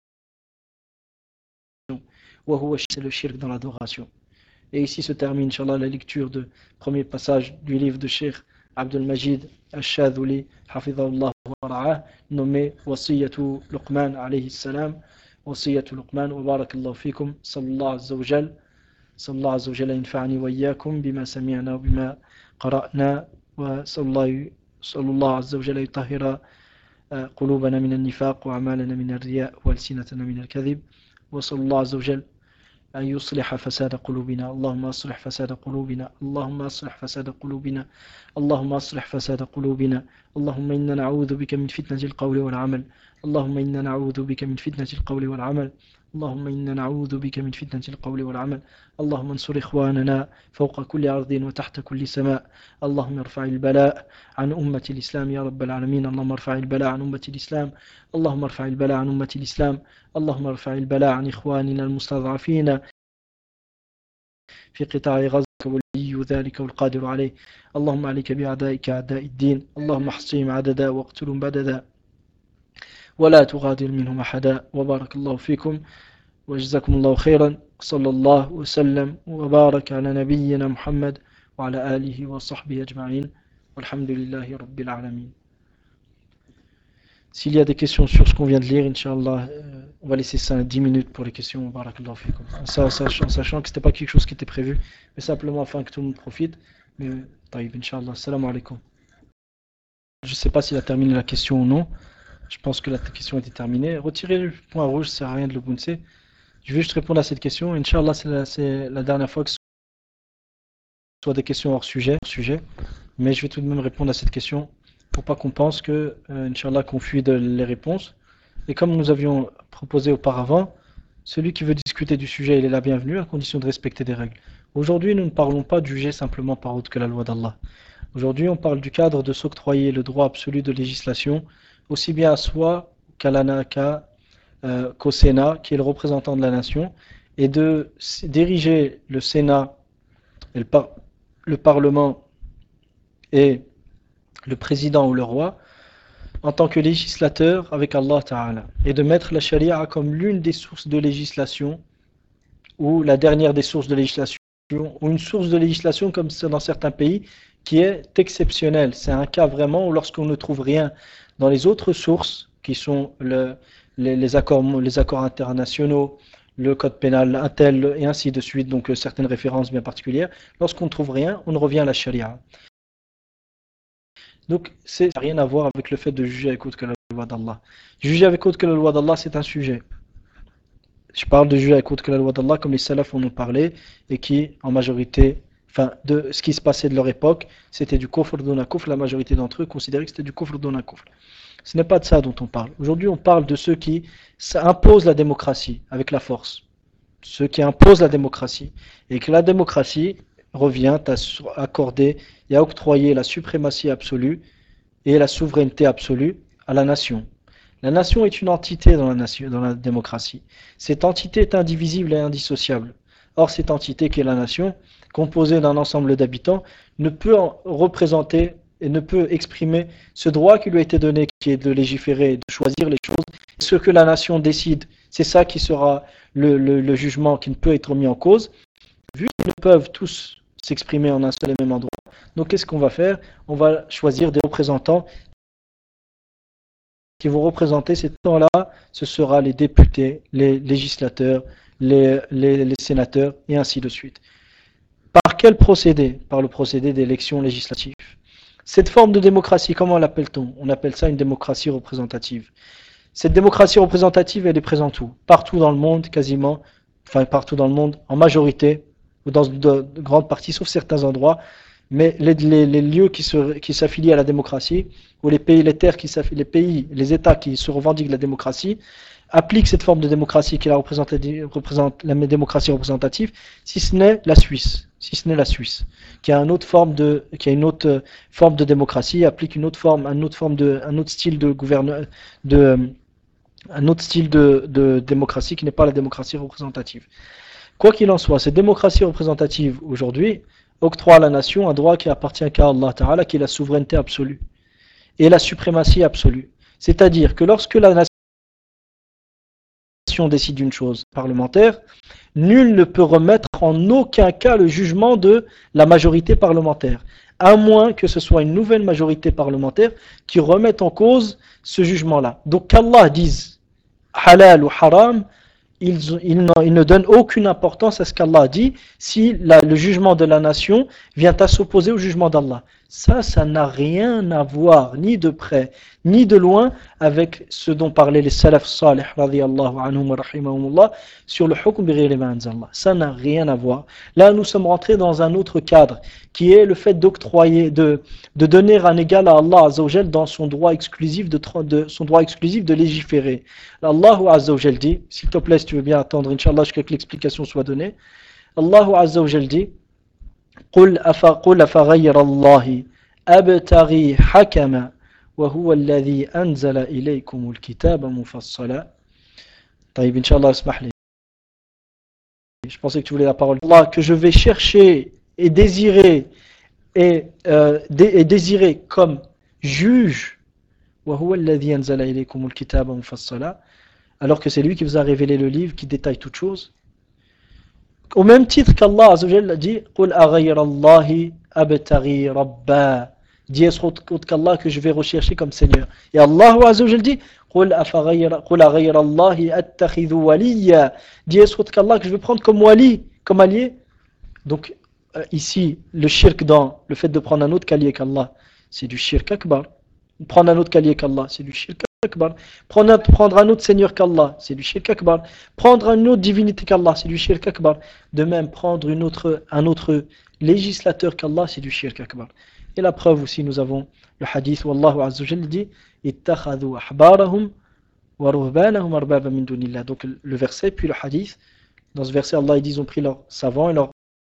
C'est le shirk dans l'adoration. Et ici se termine, Inch'Allah, la lecture du premier passage du livre de Cheikh Abdul Majid Al-Shadhuli, Hafidhahullah wa ra'ah, nommé Wasiyatu Luqman alayhi salam. وصية لقمان وبارك الله فيكم صلى الله عز وجل صلى الله عز وجل ينفعني وإياكم بما سمعنا وبما قرأنا وصلى الله صلى الله عز وجل يطهر قلوبنا من النفاق وأعمالنا من الرياء وألسنتنا من الكذب وصلى الله عز وجل أن يصلح فساد قلوبنا اللهم أصلح فساد قلوبنا اللهم أصلح فساد قلوبنا اللهم أصلح فساد قلوبنا اللهم إنا نعوذ بك من فتنة القول والعمل اللهم إنا نعوذ بك من فتنة القول والعمل اللهم إنا نعوذ بك من فتنة القول والعمل اللهم انصر إخواننا فوق كل أرض وتحت كل سماء اللهم ارفع البلاء عن أمة الإسلام يا رب العالمين اللهم ارفع البلاء عن أمة الإسلام اللهم ارفع البلاء عن أمة الإسلام اللهم ارفع البلاء عن إخواننا المستضعفين في قطاع غزة ولي ذلك والقادر عليه اللهم عليك بأعدائك أعداء الدين اللهم احصهم عددا واقتلهم بددا ولا تغادر منهم أحدا وبارك الله فيكم وجزاكم الله خيرا صلى الله وسلم وبارك على نبينا محمد وعلى آله وصحبه أجمعين والحمد لله رب العالمين. S'il y a des questions sur ce qu'on vient de lire, Inch'Allah, euh, on va laisser ça dix minutes pour les questions. Barakallahu fikum. Ça, sachant, sachant que ce n'était pas quelque chose qui était prévu, mais simplement afin que tout le monde profite. Mais, taïb, Inch'Allah. Assalamu alaikum. Je ne sais pas s'il a terminé la question ou non. Je pense que la question était terminée. Retirez le point rouge, ça ne sert à rien de le bouncer. Je vais juste répondre à cette question. Inch'Allah, c'est la, c'est la dernière fois que ce soit des questions hors sujet, hors sujet. Mais je vais tout de même répondre à cette question pour pas qu'on pense que, euh, Inch'Allah, qu'on fuit de les réponses. Et comme nous avions proposé auparavant, celui qui veut discuter du sujet, il est la bienvenue à condition de respecter des règles. Aujourd'hui, nous ne parlons pas de juger simplement par autre que la loi d'Allah. Aujourd'hui, on parle du cadre de s'octroyer le droit absolu de législation, aussi bien à soi qu'à la, qu'à, euh, qu'au Sénat, qui est le représentant de la nation, et de diriger le Sénat, et le, par- le Parlement et le président ou le roi en tant que législateur avec Allah Ta'ala, et de mettre la charia comme l'une des sources de législation ou la dernière des sources de législation ou une source de législation comme c'est dans certains pays qui est exceptionnelle. C'est un cas vraiment où lorsqu'on ne trouve rien dans les autres sources qui sont le, les, les, accords, les accords internationaux, le code pénal, un tel et ainsi de suite, donc euh, certaines références bien particulières, lorsqu'on ne trouve rien, on revient à la charia. Donc, ça n'a rien à voir avec le fait de juger avec autre que la loi d'Allah. Juger avec autre que la loi d'Allah, c'est un sujet. Je parle de juger avec autre que la loi d'Allah, comme les salafs en ont parlé, et qui, en majorité, enfin, de ce qui se passait de leur époque, c'était du kufr duna kufr. La majorité d'entre eux considéraient que c'était du kufr duna kufr. Ce n'est pas de ça dont on parle. Aujourd'hui, on parle de ceux qui imposent la démocratie avec la force. Ceux qui imposent la démocratie. Et que la démocratie revient à accorder et à octroyer la suprématie absolue et la souveraineté absolue à la nation. La nation est une entité dans la, nation, dans la démocratie. Cette entité est indivisible et indissociable. Or, cette entité qui est la nation, composée d'un ensemble d'habitants, ne peut représenter et ne peut exprimer ce droit qui lui a été donné, qui est de légiférer, de choisir les choses. Ce que la nation décide, c'est ça qui sera le, le, le jugement qui ne peut être mis en cause. Vu qu'ils ne peuvent tous s'exprimer en un seul et même endroit, donc qu'est-ce qu'on va faire? On va choisir des représentants qui vont représenter ces temps-là. Ce sera les députés, les législateurs, les, les, les sénateurs et ainsi de suite. Par quel procédé? Par le procédé d'élection législative. Cette forme de démocratie, comment l'appelle-t-on? On appelle ça une démocratie représentative. Cette démocratie représentative, elle est présente où? Partout dans le monde, quasiment, enfin partout dans le monde, en majorité, ou dans de, de grandes parties, sauf certains endroits, mais les, les, les lieux qui, se, qui s'affilient à la démocratie, ou les pays, les terres qui s'affilient, les pays, les États qui se revendiquent de la démocratie, appliquent cette forme de démocratie qui est la, représente, la démocratie représentative, si ce n'est la Suisse, si ce n'est la Suisse, qui a une autre forme de, qui a une autre forme de démocratie, applique une autre forme, un autre forme de, un autre style de gouvernement, de, un autre style de, de démocratie qui n'est pas la démocratie représentative. Quoi qu'il en soit, cette démocratie représentative aujourd'hui octroie à la nation un droit qui appartient qu'à Allah Ta'ala, qui est la souveraineté absolue et la suprématie absolue. C'est-à-dire que lorsque la nation décide une chose parlementaire, nul ne peut remettre en aucun cas le jugement de la majorité parlementaire, à moins que ce soit une nouvelle majorité parlementaire qui remette en cause ce jugement-là. Donc qu'Allah dise, halal ou haram, Ils, ils, ils ne donnent aucune importance à ce qu'Allah dit si la, le jugement de la nation vient à s'opposer au jugement d'Allah. Ça, ça n'a rien à voir, ni de près, ni de loin, avec ce dont parlaient les salaf salih, radiyallahu anhum wa rahimahumullah, sur le hukm bi ghayri ma anzallah. Ça n'a rien à voir. Là, nous sommes rentrés dans un autre cadre, qui est le fait d'octroyer, de, de donner un égal à Allah Azza wa Jal dans son droit exclusif de, de, son droit exclusif de légiférer. Allah Azza wa Jal dit, s'il te plaît, si tu veux bien attendre, Inch'Allah, jusqu'à que l'explication soit donnée. Allah Azza wa Jal dit, قل أفغير الله أبتغي حكما وهو الذي أنزل إليكم الكتاب مفصلا. طيب Inch'Allah, اسمح لي. Je pensais que tu voulais la parole. Allah, que je vais chercher et désirer et, euh, dé, et désirer comme juge وهو الذي أنزل إليكم الكتاب مفصلا, alors que c'est lui qui vous a révélé le livre qui détaille toutes choses. Au même titre qu'Allah Azza wa Jalla dit قُلْ أَغَيْرَ اللَّهِ أَبْتَغِي رَبًّا, dis est-ce autre qu'Allah que je vais rechercher comme Seigneur. Et Allah Azza wa Jalla dit قُلْ أَغَيْرَ اللَّهِ أَتَّخِذُ وَلِيًّا, dis est-ce autre qu'Allah que je vais prendre comme wali, comme allié. Donc euh, ici le shirk, dans le fait de prendre un autre qu'allié qu'Allah, c'est du shirk akbar. Prendre un autre qu'allié qu'Allah, c'est du shirk akbar. Prendre un, prendre un autre Seigneur qu'Allah, c'est du shirk akbar. Prendre une autre divinité qu'Allah, c'est du shirk akbar. De même, prendre une autre, un autre législateur qu'Allah, c'est du shirk akbar. Et la preuve aussi, nous avons le hadith où Allah Azza wa Jalla dit ittakhadhu ahbarahum wa ruhbanahum arbaba min dunillah. Donc le verset puis le hadith. Dans ce verset, Allah, ils ont pris leurs savants et leurs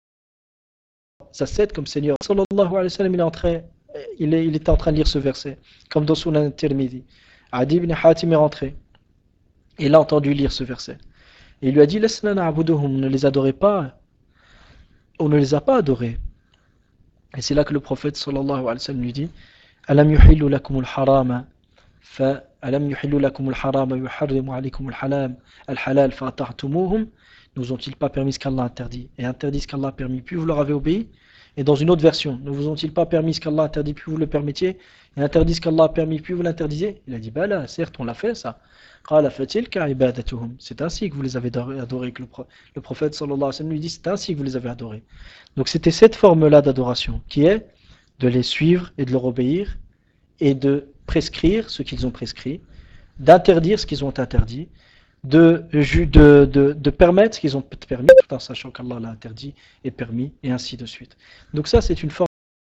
ascètes comme Seigneur. Sallallahu alayhi wa sallam, il est en train, il, est, il était en train de lire ce verset, comme dans Sunan Tirmidhi. Adi ibn Hatim est rentré. Et il a entendu lire ce verset. Et il lui a dit, Lasna na'buduhum, ne les adorez pas. On ne les a pas adorés. Et c'est là que le prophète sallallahu alayhi wa sallam lui dit, Alam yuhillu lakumul harama, fa alam yuhillu lakumul harama yuharrimu alaykumul halal, al-halal fa ata'tumuhum, nous ont-ils pas permis ce qu'Allah interdit et interdit ce qu'Allah a permis, puis vous leur avez obéi. Et dans une autre version, ne vous ont-ils pas permis ce qu'Allah a interdit, puis vous le permettiez, et interdit ce qu'Allah a permis, puis vous l'interdisiez. Il a dit, bah là, certes, on l'a fait ça. C'est ainsi que vous les avez adorés, que le, pro- le prophète sallallahu alayhi wa sallam lui dit, c'est ainsi que vous les avez adorés. Donc c'était cette forme-là d'adoration, qui est de les suivre et de leur obéir, et de prescrire ce qu'ils ont prescrit, d'interdire ce qu'ils ont interdit, De, de, de, de permettre ce qu'ils ont permis, tout en sachant qu'Allah l'a interdit et permis, et ainsi de suite. Donc ça, c'est une forme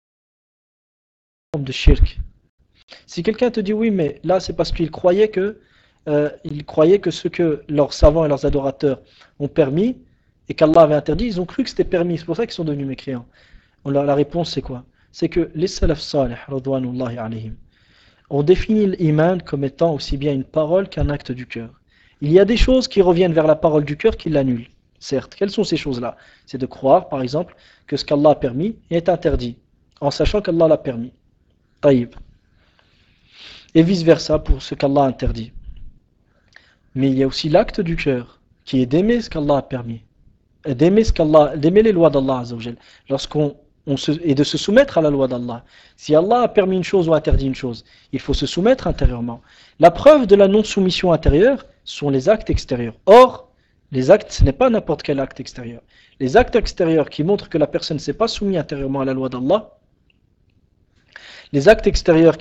de shirk. Si quelqu'un te dit oui, mais là, c'est parce qu'il croyait que, euh, il croyait que ce que leurs savants et leurs adorateurs ont permis, et qu'Allah avait interdit, ils ont cru que c'était permis, c'est pour ça qu'ils sont devenus mécréants. La, la réponse, c'est quoi? C'est que les salaf salih, radwanullahi alayhim, ont défini l'iman comme étant aussi bien une parole qu'un acte du cœur. Il y a des choses qui reviennent vers la parole du cœur qui l'annulent, certes. Quelles sont ces choses-là? C'est de croire, par exemple, que ce qu'Allah a permis est interdit, en sachant qu'Allah l'a permis. Taïb. Et vice-versa pour ce qu'Allah a interdit. Mais il y a aussi l'acte du cœur, qui est d'aimer ce qu'Allah a permis, et d'aimer, ce qu'Allah, d'aimer les lois d'Allah Azza wa Jal, lorsqu'on on se, et de se soumettre à la loi d'Allah. Si Allah a permis une chose ou interdit une chose, il faut se soumettre intérieurement. La preuve de la non-soumission intérieure sont les actes extérieurs. Or, les actes, ce n'est pas n'importe quel acte extérieur. Les actes extérieurs qui montrent que la personne ne s'est pas soumise intérieurement à la loi d'Allah, les actes extérieurs qui,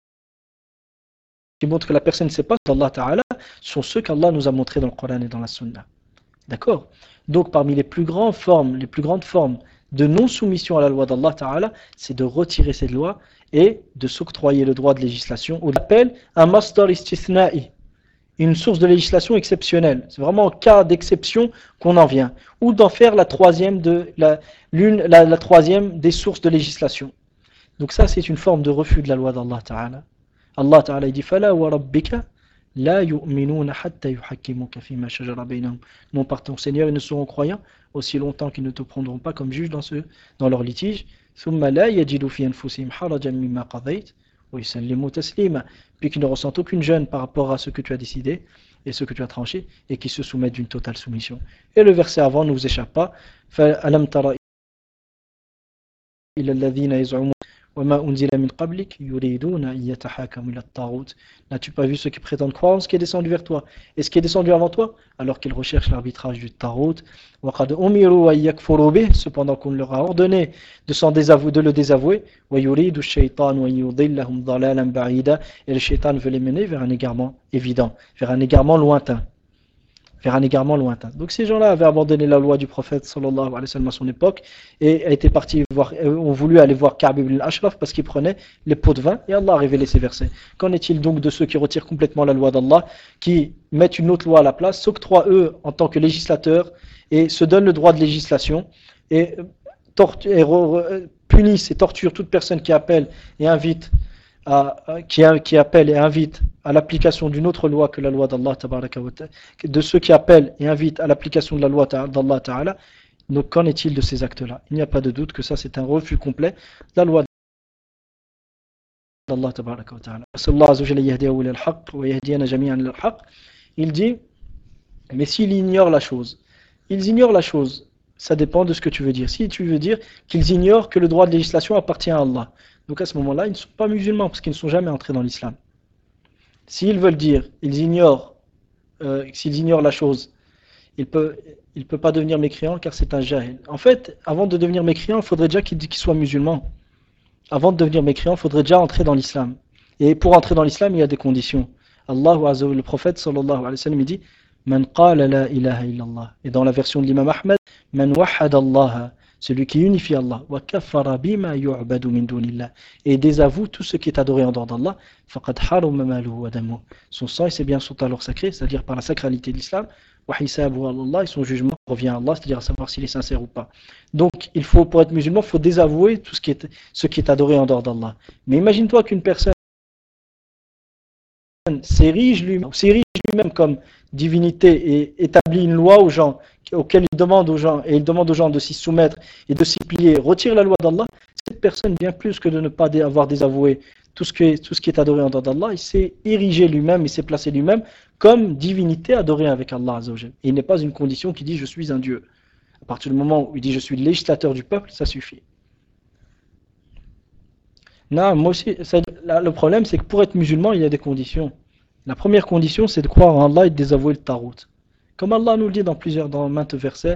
qui montrent que la personne ne s'est pas d'Allah Ta'ala, sont ceux qu'Allah nous a montrés dans le Coran et dans la Sunna. D'accord? Donc, parmi les plus grandes formes, les plus grandes formes de non-soumission à la loi d'Allah Ta'ala, c'est de retirer cette loi et de s'octroyer le droit de législation. On appelle un masdar istithna'i, une source de législation exceptionnelle. C'est vraiment en cas d'exception qu'on en vient. Ou d'en faire la troisième, de, la, l'une, la, la troisième des sources de législation. Donc ça, c'est une forme de refus de la loi d'Allah Ta'ala. Allah Ta'ala dit « Fala wa rabbika la yu'minuna hatta yuhakkimuka fima shajara baynahum » Non, par ton Seigneur, ils ne seront croyants aussi longtemps qu'ils ne te prendront pas comme juge dans, ce, dans leur litige. Thumma la yajidu fi anfusihim harajan mimma qadayt wa yusallimu taslima, puis qu'ils ne ressentent aucune gêne par rapport à ce que tu as décidé et ce que tu as tranché, et qui se soumettent d'une totale soumission. Et le verset avant ne vous échappe pas. Fa alam tara ila alladhina yaz'umun وَمَا أُنْزِلَ مِنْ قَبْلِكَ يُرِيدُونَ أَنْ يَتَحَاكَمُوا إِلَى الطَّاغُوتِ. N'as-tu pas vu ceux qui prétendent croire en ce qui est descendu vers toi et ce qui est descendu avant toi, alors qu'ils recherchent l'arbitrage du Tarout. وَقَدْ أُمِرُوا أَنْ يَكْفُرُوا بِهِ, cependant qu'on leur a ordonné de, s'en désavouer, de le désavouer. وَيُرِيدُ الشَّيْطَانُ أَنْ يُضِلَّهُمْ ضَلَالًا بَعِيدًا, et le shaitan veut les mener vers un égarement évident, vers un égarement lointain. vers un égarement lointain. Donc ces gens-là avaient abandonné la loi du prophète sallallahu alayhi wa sallam à son époque et étaient partis voir, ont voulu aller voir Ka'b ibn al-Ashraf parce qu'ils prenaient les pots de vin et Allah a révélé ces versets. Qu'en est-il donc de ceux qui retirent complètement la loi d'Allah, qui mettent une autre loi à la place, s'octroient eux en tant que législateurs et se donnent le droit de législation et, et punissent et torturent toute personne qui appelle et invite À, qui, qui appelle et invite à l'application d'une autre loi que la loi d'Allah, de ceux qui appellent et invitent à l'application de la loi d'Allah Ta'ala. Donc qu'en est-il de ces actes-là? Il n'y a pas de doute que ça c'est un refus complet de la loi d'Allah Ta'ala. Il dit, mais s'ils ignorent la chose, ils ignorent la chose, ça dépend de ce que tu veux dire. Si tu veux dire qu'ils ignorent que le droit de législation appartient à Allah, donc à ce moment-là, ils ne sont pas musulmans parce qu'ils ne sont jamais entrés dans l'islam. S'ils veulent dire, ils ignorent, euh, s'ils ignorent la chose, il ne peut, il peut pas devenir mécréant car c'est un jahil. En fait, avant de devenir mécréant, il faudrait déjà qu'il, qu'il soit musulman. Avant de devenir mécréant, il faudrait déjà entrer dans l'islam. Et pour entrer dans l'islam, il y a des conditions. Allah, le prophète sallallahu alayhi wa sallam, il dit Man qala la ilaha illallah. Et dans la version de l'imam Ahmed, Man wahhada Allah. Celui qui unifie Allah, et désavoue tout ce qui est adoré en dehors d'Allah, son sang et ses biens sont alors sacrés, c'est-à-dire par la sacralité de l'islam, et son jugement revient à Allah, c'est-à-dire à savoir s'il est sincère ou pas. Donc, il faut, pour être musulman, il faut désavouer tout ce qui est, ce qui est adoré en dehors d'Allah. Mais imagine-toi qu'une personne s'érige lui-même, s'érige lui-même comme divinité et établit une loi aux gens, auquel il demande aux gens, et il demande aux gens de s'y soumettre et de s'y plier, retire la loi d'Allah, cette personne, bien plus que de ne pas avoir désavoué tout ce qui est, tout ce qui est adoré en dehors d'Allah, il s'est érigé lui-même, il s'est placé lui-même comme divinité adorée avec Allah Azzawajal. Et il n'est pas une condition qui dit je suis un Dieu. À partir du moment où il dit je suis le législateur du peuple, ça suffit. Non, moi aussi, ça, là, le problème c'est que pour être musulman, il y a des conditions. La première condition, c'est de croire en Allah et de désavouer le Tarout. Comme Allah nous le dit dans plusieurs, dans maintes versets,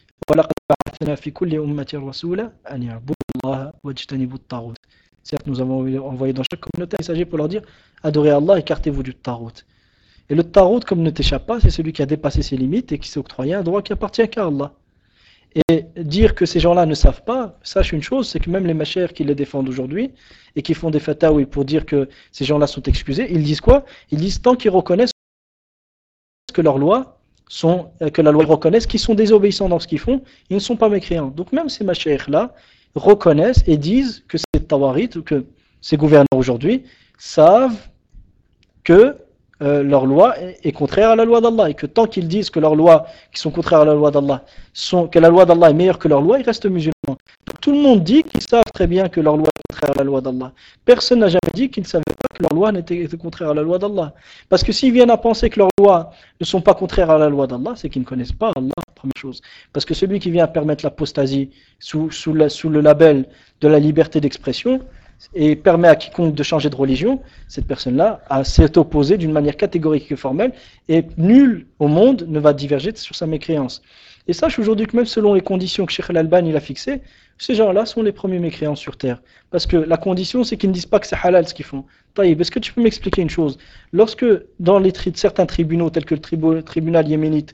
certes, nous avons envoyé dans chaque communauté un messager pour leur dire adorez Allah, écartez-vous du Tarout. Et le Tarout, comme ne t'échappe pas, c'est celui qui a dépassé ses limites et qui s'est octroyé un droit qui appartient qu'à Allah. Et dire que ces gens-là ne savent pas, sache une chose, c'est que même les machères qui les défendent aujourd'hui et qui font des fataouis pour dire que ces gens-là sont excusés, ils disent quoi? Ils disent tant qu'ils reconnaissent que leurs lois sont, que la loi reconnaisse qu'ils sont désobéissants dans ce qu'ils font, ils ne sont pas mécréants. Donc même ces machères-là reconnaissent et disent que ces tawarit, que ces gouverneurs aujourd'hui savent que Euh, leur loi est, est contraire à la loi d'Allah et que tant qu'ils disent que leurs lois qui sont contraires à la loi d'Allah sont, que la loi d'Allah est meilleure que leur loi, ils restent musulmans. Donc, tout le monde dit qu'ils savent très bien que leur loi est contraire à la loi d'Allah. Personne n'a jamais dit qu'ils ne savaient pas que leur loi n'était était contraire à la loi d'Allah. Parce que s'ils viennent à penser que leurs lois ne sont pas contraires à la loi d'Allah, c'est qu'ils ne connaissent pas Allah, première chose. Parce que celui qui vient permettre l'apostasie sous, sous, la, sous le label de la liberté d'expression et permet à quiconque de changer de religion, cette personne-là s'est opposée d'une manière catégorique et formelle, et nul au monde ne va diverger sur sa mécréance. Et sache aujourd'hui que même selon les conditions que Cheikh Al-Albani a fixées, ces gens-là sont les premiers mécréants sur terre. Parce que la condition, c'est qu'ils ne disent pas que c'est halal ce qu'ils font. Taïb, est-ce que tu peux m'expliquer une chose? Lorsque dans les tri- certains tribunaux, tels que le tribu- tribunal yéménite,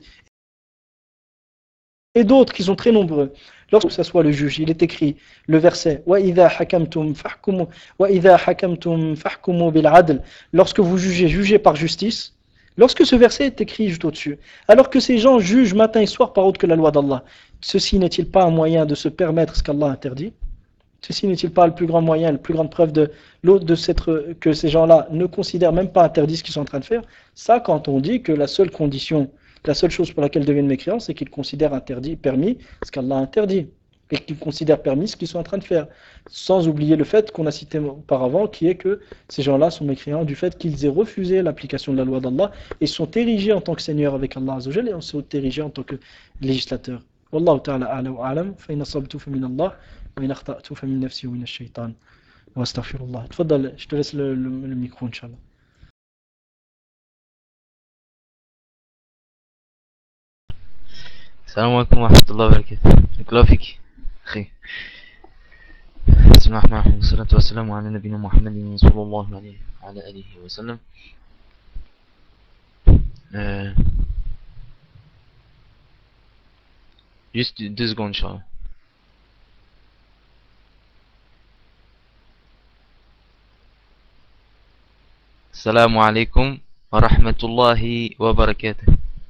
et d'autres qui sont très nombreux, lorsque ce soit le juge, il est écrit le verset وَإِذَا حَكَمْتُمْ فَحْكُمُوا وَإِذَا حَكَمْتُمْ فَحْكُمُوا بِالْعَدْلِ, lorsque vous jugez, jugez par justice. Lorsque ce verset est écrit juste au-dessus, alors que ces gens jugent matin et soir par autre que la loi d'Allah, ceci n'est-il pas un moyen de se permettre ce qu'Allah interdit? Ceci n'est-il pas le plus grand moyen, la plus grande preuve de l'autre de cette, que ces gens-là ne considèrent même pas interdit ce qu'ils sont en train de faire? Ça, quand on dit que la seule condition, la seule chose pour laquelle ils deviennent mécréants, c'est qu'ils considèrent interdit, permis ce qu'Allah interdit, et qu'ils considèrent permis ce qu'ils sont en train de faire. Sans oublier le fait qu'on a cité auparavant, qui est que ces gens-là sont mécréants du fait qu'ils aient refusé l'application de la loi d'Allah et sont érigés en tant que Seigneur avec Allah Azza wa Jalla et sont érigés en tant que législateurs. Wallahu ta'ala a'lam wa a'lam, fa in asabtu fa min Allah wa in akhta'tu fa min nafsi wa min ash-shaytan. Wastaghfirullah. Tfaddal, je te laisse le, le, le micro, Inch'Allah. السلام عليكم ورحمة الله وبركاته. بارك الله فيك أخي. بسم الله الرحمن الرحيم والصلاة والسلام على نبينا محمد صلى الله عليه وعلى آله وسلم. Euh, juste deux secondes, Inch'Allah. Assalamu alaikum wa rahmatullahi wa barakatuh.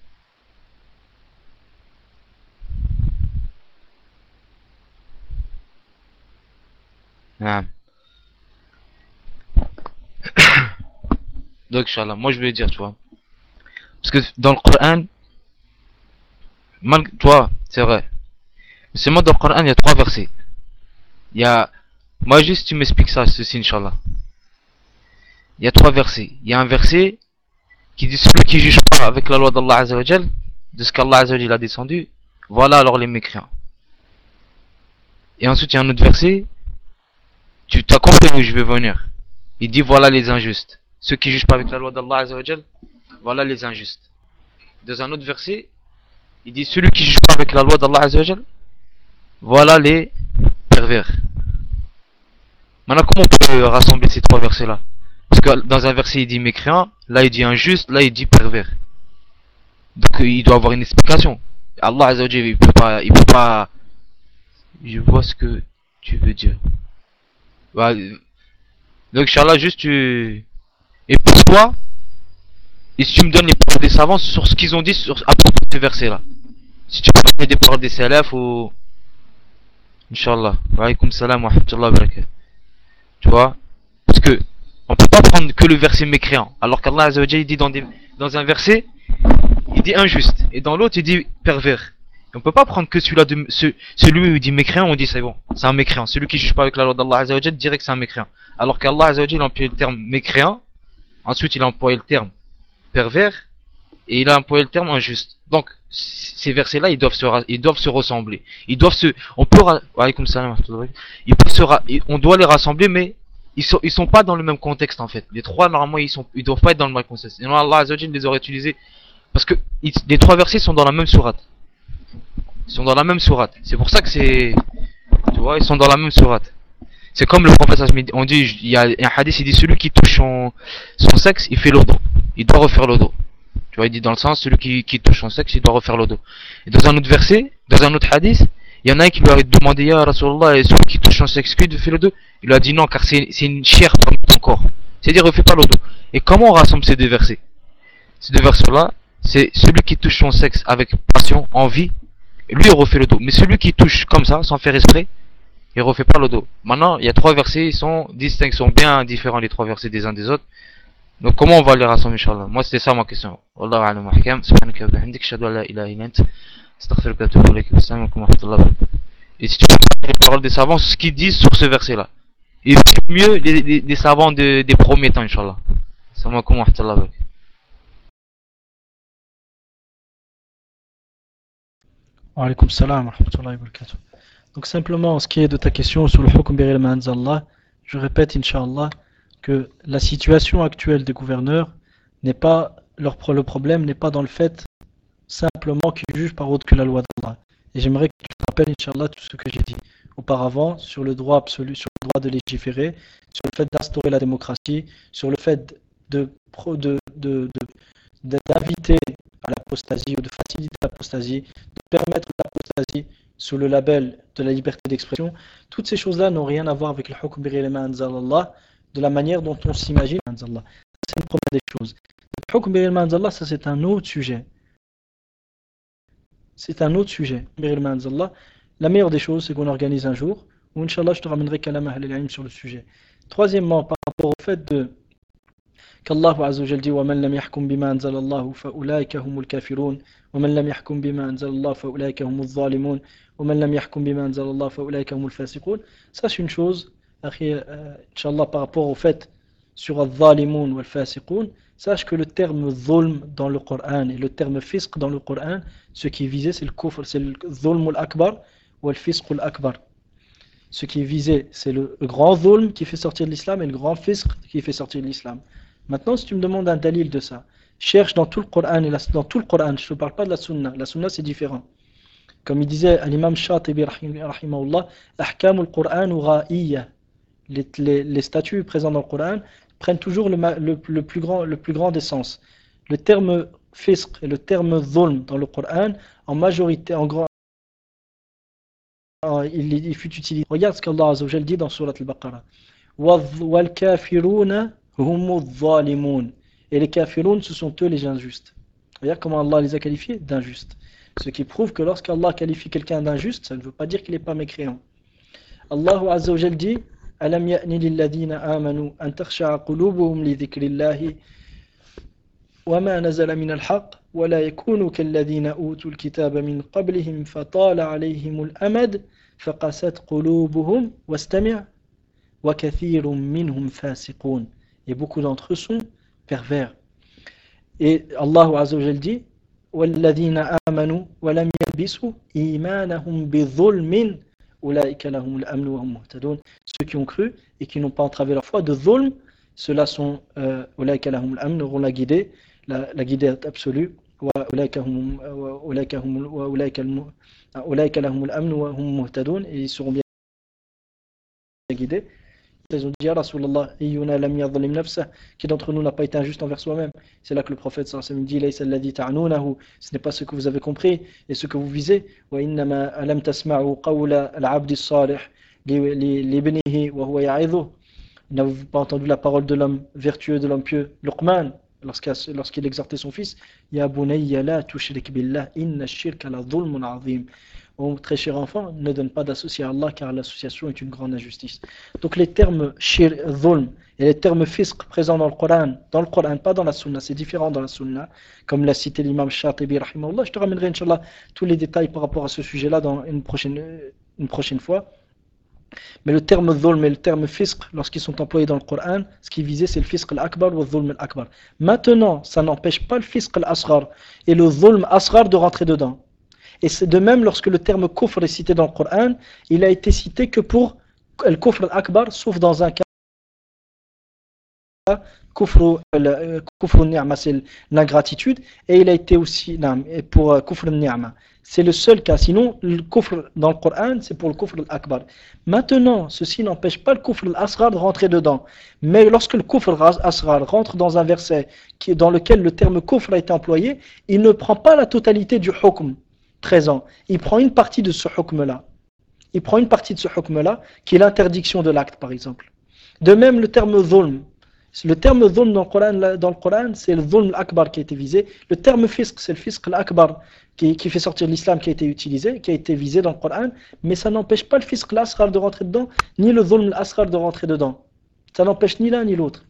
Ah. Donc, Inch'Allah, moi je vais dire, tu vois. Parce que dans le Coran, malgré toi, c'est vrai. Mais seulement dans le Coran, il y a trois versets. Il y a. Moi, juste, tu m'expliques ça, ceci, Inch'Allah. Il y a trois versets. Il y a un verset qui dit celui qui juge pas avec la loi d'Allah Azzawajal, de ce qu'Allah Azzawajal a descendu, voilà alors les mécréants. Et ensuite, il y a un autre verset. Tu t'as compris où je vais venir. Il dit voilà les injustes. Ceux qui jugent pas avec la loi d'Allah Azzawajal, voilà les injustes. Dans un autre verset, il dit celui qui juge pas avec la loi d'Allah Azzawajal, voilà les pervers. Maintenant, comment on peut rassembler ces trois versets-là? Parce que dans un verset, il dit mécréant, là il dit injuste, là il dit pervers. Donc il doit avoir une explication. Allah Azzawajal, il peut pas, il peut pas. Je vois ce que tu veux dire. Bah, donc Inch'Allah, juste tu. Et pour toi, et si tu me donnes les paroles des savants sur ce qu'ils ont dit sur, à propos de ce verset-là. Si tu peux donner des paroles des salafs ou. Inch'Allah. Wa alaykoum salam wa rahmatullahi wa barakatuh. Tu vois? Parce que on peut pas prendre que le verset mécréant. Alors qu'Allah Azzawajal il dit dans, des, dans un verset, il dit injuste. Et dans l'autre, il dit pervers. Et on peut pas prendre que celui-là de ce, celui où il dit mécréant, on dit c'est bon, c'est un mécréant. Celui qui juge pas avec la loi d'Allah Azzawajal dirait que c'est un mécréant. Alors qu'Allah Azzawajal a employé le terme mécréant, ensuite il a employé le terme pervers, et il a employé le terme injuste. Donc, ces versets-là, ils doivent se, ils doivent se ressembler. Ils doivent se, on peut, alaykoum salam, ils peuvent se, on doit les rassembler, mais ils sont, ils sont pas dans le même contexte en fait. Les trois, normalement, ils sont, ils doivent pas être dans le même contexte. Et non, Allah Azzawajal les aurait utilisés parce que ils, les trois versets sont dans la même sourate. Ils sont dans la même sourate. C'est pour ça que c'est, tu vois, ils sont dans la même sourate. C'est comme le prophète, on dit, il y a un hadith, il dit celui qui touche son, son sexe, il fait l'odo. Il doit refaire l'odo. Tu vois, il dit dans le sens, celui qui, qui touche son sexe, il doit refaire l'odo. Et dans un autre verset, dans un autre hadith, il y en a un qui lui a demandé, Ya Rasulallah, et celui qui touche son sexe, qui fait l'odo? Il lui a dit non, car c'est une chair parmi ton corps. C'est-à-dire, refais pas l'odo. Et comment on rassemble ces deux versets? Ces deux versets-là, c'est celui qui touche son sexe avec passion, envie, lui il refait l'odo. Mais celui qui touche comme ça, sans faire esprit, il refait pas l'odo. Maintenant, il y a trois versets, ils sont distincts, ils sont bien différents les trois versets des uns des autres. Donc comment on va les rassembler, Inch'Allah? Moi c'était ça ma question. Wallahu a'lam wa ahkam. Subhanaka wa bihamdik, ashhadu an la ilaha illa anta, astaghfiruka wa atubu ilayk. Assalamu alaykum wa rahmatullahi wa barakatuh. Et si tu peux les paroles des savants, ce qu'ils disent sur ce verset-là. Et mieux les, les, les savants de, des premiers temps, Inch'Allah. Assalamu alaykum wa rahmatullahi wa barakatuh. Wa alaykoum salam wa rahmatullahi wa barakatuh. Donc simplement, ce qui est de ta question sur le hukm bi ghayri ma anzallah, je répète, Inch'Allah, que la situation actuelle des gouverneurs n'est pas, leur, le problème n'est pas dans le fait simplement qu'ils jugent par autre que la loi d'Allah. Et j'aimerais que tu te rappelles, Inch'Allah, tout ce que j'ai dit auparavant sur le droit absolu, sur le droit de légiférer, sur le fait d'instaurer la démocratie, sur le fait de, de, de, de, d'inviter à l'apostasie ou de faciliter l'apostasie, de permettre l'apostasie sous le label de la liberté d'expression. Toutes ces choses-là n'ont rien à voir avec le hukm bi ghayri ma anzalallah, de la manière dont on s'imagine. C'est une première des choses. Le hukm bi ghayri ma anzalallah, ça c'est un autre sujet. C'est un autre sujet. La meilleure des choses, c'est qu'on organise un jour où, Inch'Allah, je te ramènerai kalam ahl al-ilm sur le sujet. Troisièmement, par rapport au fait de qu'Allah Azza wa Jalla dit وَمَنْ لَمْ يَحْكُمْ بِمَا أَنزَلَ اللَّهُ فَأُولَٰئِكَ هُمُ الْكَافِرُونَ وَمَنْ لَمْ يَحْكُمْ بِمَا أَنزَلَ اللَّهُ فَأُولَٰئِكَ هُمُ الظَّالِمُونَ وَمَنْ لَمْ يَحْكُمْ بِمَا أَنزَلَ اللَّهُ فَأُولَٰئِكَ هُمُ الْفَاسِقُونَ. Ça c'est une chose, Inch'Allah, par rapport au fait sur al-zalimun wal-fasiqun. Sache que le terme zulm dans le Coran et le terme fisq dans le Coran, ce qui est visé c'est le kufr, c'est le zulm al-akbar ou le fisq al-akbar. Ce qui est visé, c'est le, le grand zulm qui fait sortir de l'islam et le grand fisq qui fait sortir de l'islam. Maintenant, si tu me demandes un dalil de ça, cherche dans tout le Coran, et la, dans tout le Coran, je ne parle pas de la sunna, la sunna c'est différent. Comme il disait l'imam Shatibi, rahimahullah, ahkam al-Qur'an ou ra'iyya, les, les, les statuts présents dans le Coran prennent toujours le, le, le, plus grand, le plus grand des sens. Le terme fisq et le terme zulm dans le Coran, en majorité, en grand, il, il fut utilisé. Regarde ce qu'Allah Azza wa Jal dit dans Surat al-Baqarah. Wal kafiruna humu zalimun. Et les kafiroun, ce sont eux les injustes. Regarde comment Allah les a qualifiés d'injustes. Ce qui prouve que lorsqu'Allah qualifie quelqu'un d'injuste, ça ne veut pas dire qu'il n'est pas mécréant. Allah Azza wa Jal dit Alam ya'ni lilladhina amanu an takhsha'a qulubuhum li dhikrillahi wa ma nazala min al-haqq wa la yakunu kalladhina utul kitaba min qablihim fatala alayhimul amad faqasat qulubuhum wastami' wa kathirun minhum fasiqun. Et beaucoup d'entre eux sont pervers. Et Allah Azza wa Jal dit والذين آمنوا ولم يلبسوا إيمانهم بظلم أولئك لهم الأمن وهم مهتدون. Ceux qui ont cru et qui n'ont pas entravé leur foi de zulm, ceux-là sont أولئك لهم الأمن, auront la guidée, la, la guidée absolue. وأولئك هم وأولئك هم وأولئك أولئك لهم الأمن وهم مهتدون, et ils seront bien guidés. Ils ont dit à Rasulallah, Iyuna lam yadhlim nafsah, qui d'entre nous n'a pas été injuste envers soi-même. C'est là que le prophète sallallahu alayhi wa sallam dit, Laysa alladhi ta'nunahu, ce n'est pas ce que vous avez compris et ce que vous visez. Wa innama alam tasma'u qawla al-abdi as-salih li ibnihi wa huwa ya'idhu. N'avez-vous pas entendu la parole de l'homme vertueux, de l'homme pieux, Luqman, lorsqu'il exhortait son fils, Ya bunayya la tushrik billah, inna ash-shirka la dhulmun 'azim. Oh, très cher enfant, ne donne pas d'associer à Allah car l'association est une grande injustice. Donc les termes shir, dhulm et les termes fisq présents dans le Coran, dans le Coran, pas dans la Sunna, c'est différent dans la Sunna, comme l'a cité l'imam Shatibi rahimahullah. Je te ramènerai Inch'Allah tous les détails par rapport à ce sujet-là dans une prochaine, une prochaine fois. Mais le terme dhulm et le terme fisq, lorsqu'ils sont employés dans le Coran, ce qui est visé c'est le fisq al-akbar ou le dhulm al-akbar. Maintenant, ça n'empêche pas le fisq al-asghar et le dhulm asghar de rentrer dedans. Et c'est de même lorsque le terme kufr est cité dans le Coran, il a été cité que pour le kufr al-akbar, sauf dans un cas, kufr al-ni'ma, c'est l'ingratitude, et il a été aussi pour kufr al-ni'ma. C'est le seul cas, sinon le kufr dans le Coran, c'est pour le kufr al-akbar. Maintenant, ceci n'empêche pas le kufr al-asghar de rentrer dedans. Mais lorsque le kufr al-asghar rentre dans un verset qui, dans lequel le terme kufr a été employé, il ne prend pas la totalité du hukm présent. Il prend une partie de ce hukm-là. Il prend une partie de ce hukm-là, qui est l'interdiction de l'acte, par exemple. De même, le terme dhulm. Le terme dhulm dans le Coran, dans le Coran c'est le dhulm al-akbar qui a été visé. Le terme fisq, c'est le fisq al-akbar qui, qui fait sortir de l'islam qui a été utilisé, qui a été visé dans le Coran. Mais ça n'empêche pas le fisq al-asghar de rentrer dedans, ni le dhulm al-asghar de rentrer dedans. Ça n'empêche ni l'un ni l'autre.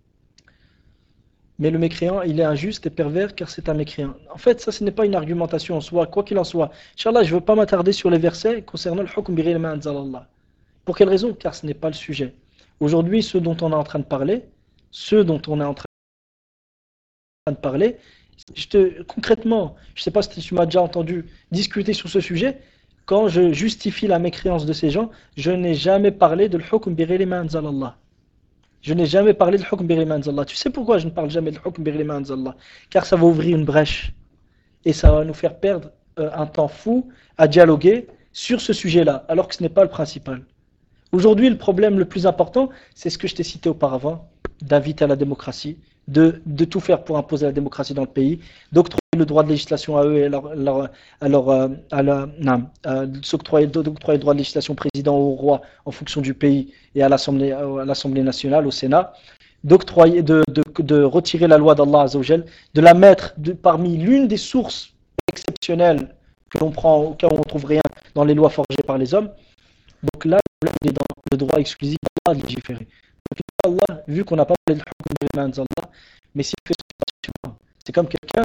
Mais le mécréant, il est injuste et pervers car c'est un mécréant. En fait, ça, ce n'est pas une argumentation en soi, quoi qu'il en soit. Inch'Allah, je ne veux pas m'attarder sur les versets concernant le hukm bi ghayri ma anzalallah. Pour quelle raison? Car ce n'est pas le sujet. Aujourd'hui, ceux dont on est en train de parler, ceux dont on est en train de parler, je te, concrètement, je ne sais pas si tu m'as déjà entendu discuter sur ce sujet, quand je justifie la mécréance de ces gens, je n'ai jamais parlé de le hukm bi ghayri ma anzalallah. Je n'ai jamais parlé de hukm bi ghayri ma anzalallah. Tu sais pourquoi je ne parle jamais de hukm bi ghayri ma anzalallah? Car ça va ouvrir une brèche et ça va nous faire perdre euh, un temps fou à dialoguer sur ce sujet-là, alors que ce n'est pas le principal. Aujourd'hui, le problème le plus important, c'est ce que je t'ai cité auparavant, d'inviter à la démocratie, de, de tout faire pour imposer la démocratie dans le pays, d'octroyer le droit de législation à eux et leur, leur, à leur, à leur, non, euh, s'octroyer, d'octroyer le droit de législation au président ou au roi en fonction du pays et à l'Assemblée, à l'Assemblée nationale, au Sénat, d'octroyer, de, de, de retirer la loi d'Allah Azza wa Jal, de la mettre de, parmi l'une des sources exceptionnelles que l'on prend au cas où on ne trouve rien dans les lois forgées par les hommes. Donc là, le problème est dans le droit exclusif d'Allah de légiférer. Donc Allah, vu qu'on n'a pas parlé de hukm d'Allah, mais s'il fait ce c'est comme quelqu'un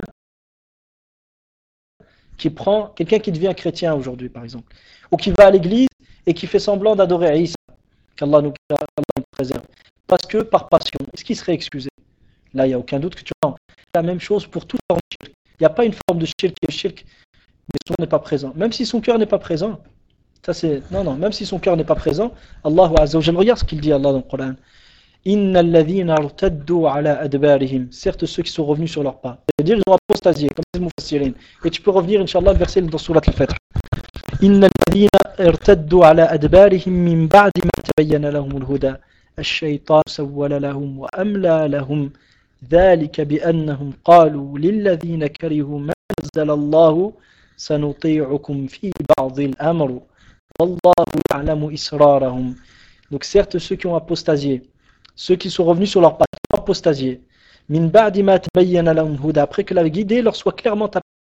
qui prend, quelqu'un qui devient chrétien aujourd'hui par exemple, ou qui va à l'église et qui fait semblant d'adorer Isa, qu'Allah nous, qu'Allah nous préserve, parce que par passion, est-ce qu'il serait excusé? Là, il n'y a aucun doute que tu en c'est la même chose pour toute forme de shirk. Il n'y a pas une forme de shirk qui est shirk, mais son n'est pas présent. Même si son cœur n'est pas présent, Ça c'est non non, même si son cœur n'est pas présent, Allah Azza wa Jalla, regarde ce qu'il dit Allah dans le Coran. Innal ladhina irtaddu ala adbarihim. Certes ceux qui sont revenus sur leurs pas. C'est-à-dire ils ont apostasié comme les mufassirin. Et tu peux revenir inchallah verset dans sourate al-Fath. Innal ladhina irtaddu ala adbarihim min ba'di ma tabayyana lahum al-huda. الشيطان سول لهم وأملى لهم ذلك بأنهم قالوا للذين كرهوا ما نزل الله سنطيعكم في بعض الأمر والله يعلم إسرارهم. Donc certes ceux qui ont apostasié, ceux qui sont revenus sur leur pas, qui ont apostasié, min ba'di ma tabayyana lahum huda, après que la guidée leur soit clairement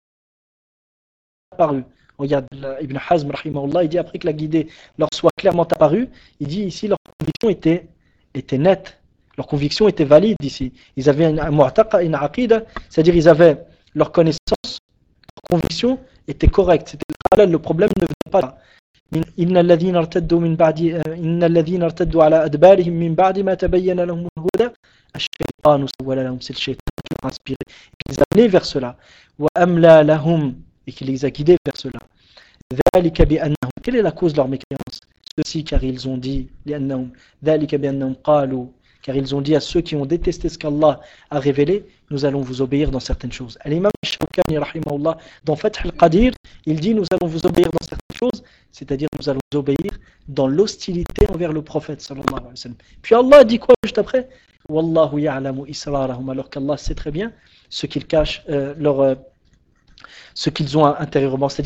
apparue. Regarde Ibn Hazm rahimahullah, il dit après que la guidée leur soit clairement apparue, il dit ici leur conviction était était nette, leur conviction était valide ici. Ils avaient un mu'taqa, une aqida, c'est-à-dire ils avaient leur connaissance, leur conviction était correcte. C'était le problème ne venait pas là. إن الذين ارتدوا من بعد إن الذين ارتدوا على أدبارهم من بعد ما تبين لهم الهدى الشيطان سول لهم. C'est le shaitan qui leur a inspiré et qui les a amenés vers cela. وأملى لهم, et qui les a guidés vers cela. ذلك بأنهم, quelle est la cause de leur mécréance? Ceci car ils ont dit لأنهم ذلك بأنهم قالوا, car ils ont dit à ceux qui ont détesté ce qu'Allah a révélé, nous allons vous obéir dans certaines choses. L'imam Shawkani rahimahullah dans Fath al-Qadir, il dit nous allons vous obéir dans certaines choses, c'est-à-dire nous allons vous obéir dans l'hostilité envers le prophète sallallahu alayhi wa sallam. Puis Allah dit quoi juste après? Wallahu ya'lamu israrahum, alors qu'Allah sait très bien ce qu'ils cachent, euh, leur, euh, ce qu'ils ont intérieurement, c'est-à-dire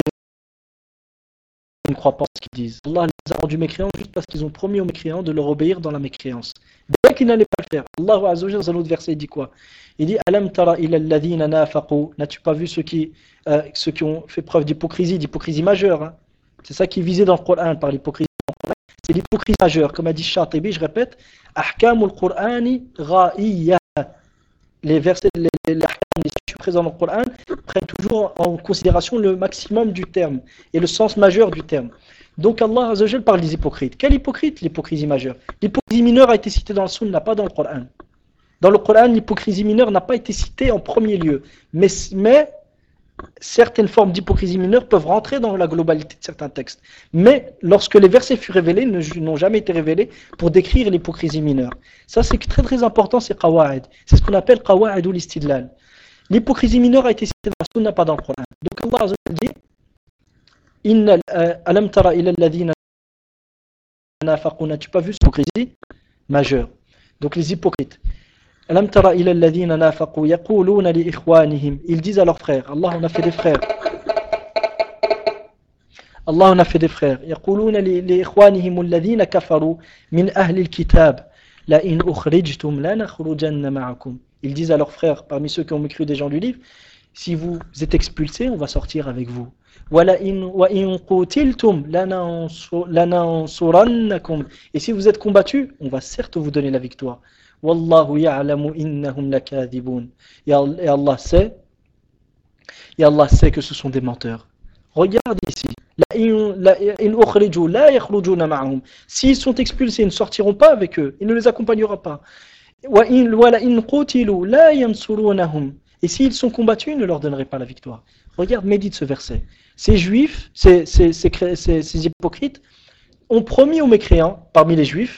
ils ne croient pas ce qu'ils disent. Allah les a rendus mécréants juste parce qu'ils ont promis aux mécréants de leur obéir dans la mécréance. Bien qu'ils n'allaient pas le faire. Allah Azza wa Jalla dans un autre verset il dit quoi? Il dit Alam tara ila alladhina nafaqu. N'as-tu pas vu ceux qui, euh, ceux qui ont fait preuve d'hypocrisie, d'hypocrisie majeure, hein? C'est ça qui est visé dans le Coran par l'hypocrisie. C'est l'hypocrisie majeure. Comme a dit Shatibi, je répète, Ahkamul Qur'ani ra'iyya. Les versets, les, les, les statuts présents dans le Coran prennent toujours en considération le maximum du terme et le sens majeur du terme. Donc Allah Azza wa Jalla parle des hypocrites. Quel hypocrite? L'hypocrisie majeure. L'hypocrisie mineure a été citée dans le Sunna, pas dans le Coran. Dans le Coran, l'hypocrisie mineure n'a pas été citée en premier lieu. Mais, mais certaines formes d'hypocrisie mineure peuvent rentrer dans la globalité de certains textes. Mais lorsque les versets furent révélés, n'ont jamais été révélés pour décrire l'hypocrisie mineure. Ça c'est très très important, c'est qawa'id. C'est ce qu'on appelle qawa'id ou l'istidlal. L'hypocrisie mineure a été citée dans le Sunna, pas dans le Coran. Donc Allah Azza wa Jalla dit Inna alam tara ila alladhina nafaqu, n'as-tu pas vu cette hypocrisie majeure? Donc les hypocrites. Alam tara ila alladhina nafaqu yaquluna li ikhwanihim, ils disent à leurs frères. Allah, on a fait des frères. Allah, on a fait des frères. Yaquluna li ikhwanihim alladhina kafaru min ahli alkitab la in ukhrijtum la nakhrujanna ma'akum. Ils disent à leurs frères parmi ceux qui ont mécru des gens du livre, si vous êtes expulsés, on va sortir avec vous. Et si vous êtes combattus, on va certes vous donner la victoire. Wallahu ya'lamu innahum lakadhibun. Et Allah sait, et Allah sait que ce sont des menteurs. Regarde ici. S'ils sont expulsés, ils ne sortiront pas avec eux, ils ne les accompagneront pas. Et s'ils sont combattus, ils ne leur donneraient pas la victoire. Regarde, médite ce verset. Ces juifs, ces, ces, ces, ces, ces hypocrites, ont promis aux mécréants, parmi les juifs,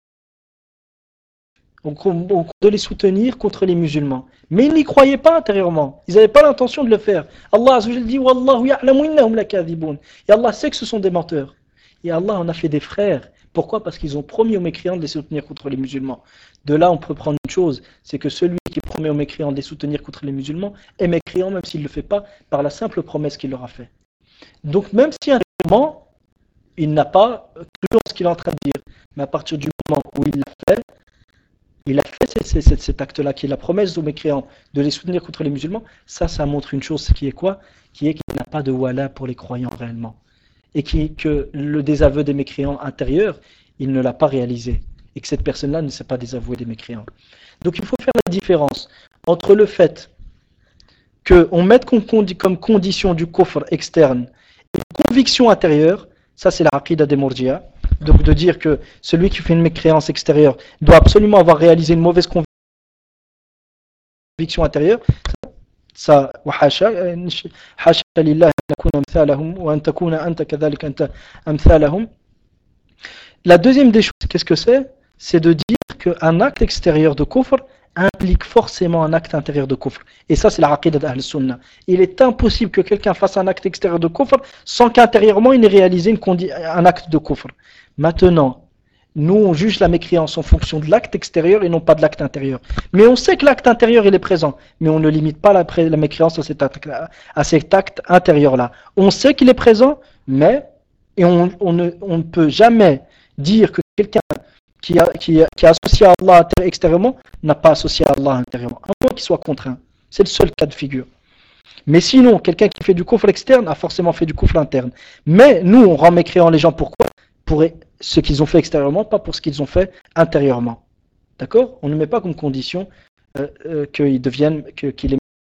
de les soutenir contre les musulmans. Mais ils n'y croyaient pas intérieurement. Ils n'avaient pas l'intention de le faire. Allah Azza wa Jalla dit Wallahu ya'lamu innahum lakadhibun. Et Allah sait que ce sont des menteurs. Et Allah en a fait des frères. Pourquoi? Parce qu'ils ont promis aux mécréants de les soutenir contre les musulmans. De là, on peut prendre une chose, c'est que celui qui promet aux mécréants de les soutenir contre les musulmans est mécréant, même s'il ne le fait pas, par la simple promesse qu'il leur a fait. Donc même si intérieurement, il n'a pas cru en ce qu'il est en train de dire, mais à partir du moment où il l'a fait, il a fait cet, cet, cet acte-là, qui est la promesse aux mécréants de les soutenir contre les musulmans, ça, ça montre une chose, qui est quoi? Qui est qu'il n'a pas de wala pour les croyants réellement. Et qui, que le désaveu des mécréants intérieurs, il ne l'a pas réalisé. Et que cette personne-là ne s'est pas désavouée des mécréants. Donc il faut faire la différence entre le fait qu'on mette comme condition du kufr externe une conviction intérieure, ça c'est la aqida des Murji'a, donc de dire que celui qui fait une mécréance extérieure doit absolument avoir réalisé une mauvaise conviction intérieure, Ça, وحاشا حاشا لله أن نكون أمثالهم وأن تكون أنت كذلك أنت أمثالهم. La deuxième des choses, qu'est-ce que c'est? C'est de dire qu'un acte extérieur de kufr implique forcément un acte intérieur de kufr. Et ça, c'est la aqidah d'Ahl Sunnah. Il est impossible que quelqu'un fasse un acte extérieur de kufr sans qu'intérieurement il ait réalisé une condi- un acte de kufr. Maintenant, nous, on juge la mécréance en fonction de l'acte extérieur et non pas de l'acte intérieur. Mais on sait que l'acte intérieur, il est présent. Mais on ne limite pas la, pré- la mécréance à cet acte, à cet acte intérieur-là. On sait qu'il est présent, mais et on, on ne, on ne peut jamais dire que quelqu'un qui, a, qui, qui est associé à Allah extérieurement n'a pas associé à Allah intérieurement, à moins qu'il soit contraint. C'est le seul cas de figure. Mais sinon, quelqu'un qui fait du kufr externe a forcément fait du kufr interne. Mais nous, on rend mécréants les gens pourquoi? Pour ce qu'ils ont fait extérieurement, pas pour ce qu'ils ont fait intérieurement. D'accord? On ne met pas comme condition euh, euh, qu'ils deviennent, que, qu'il est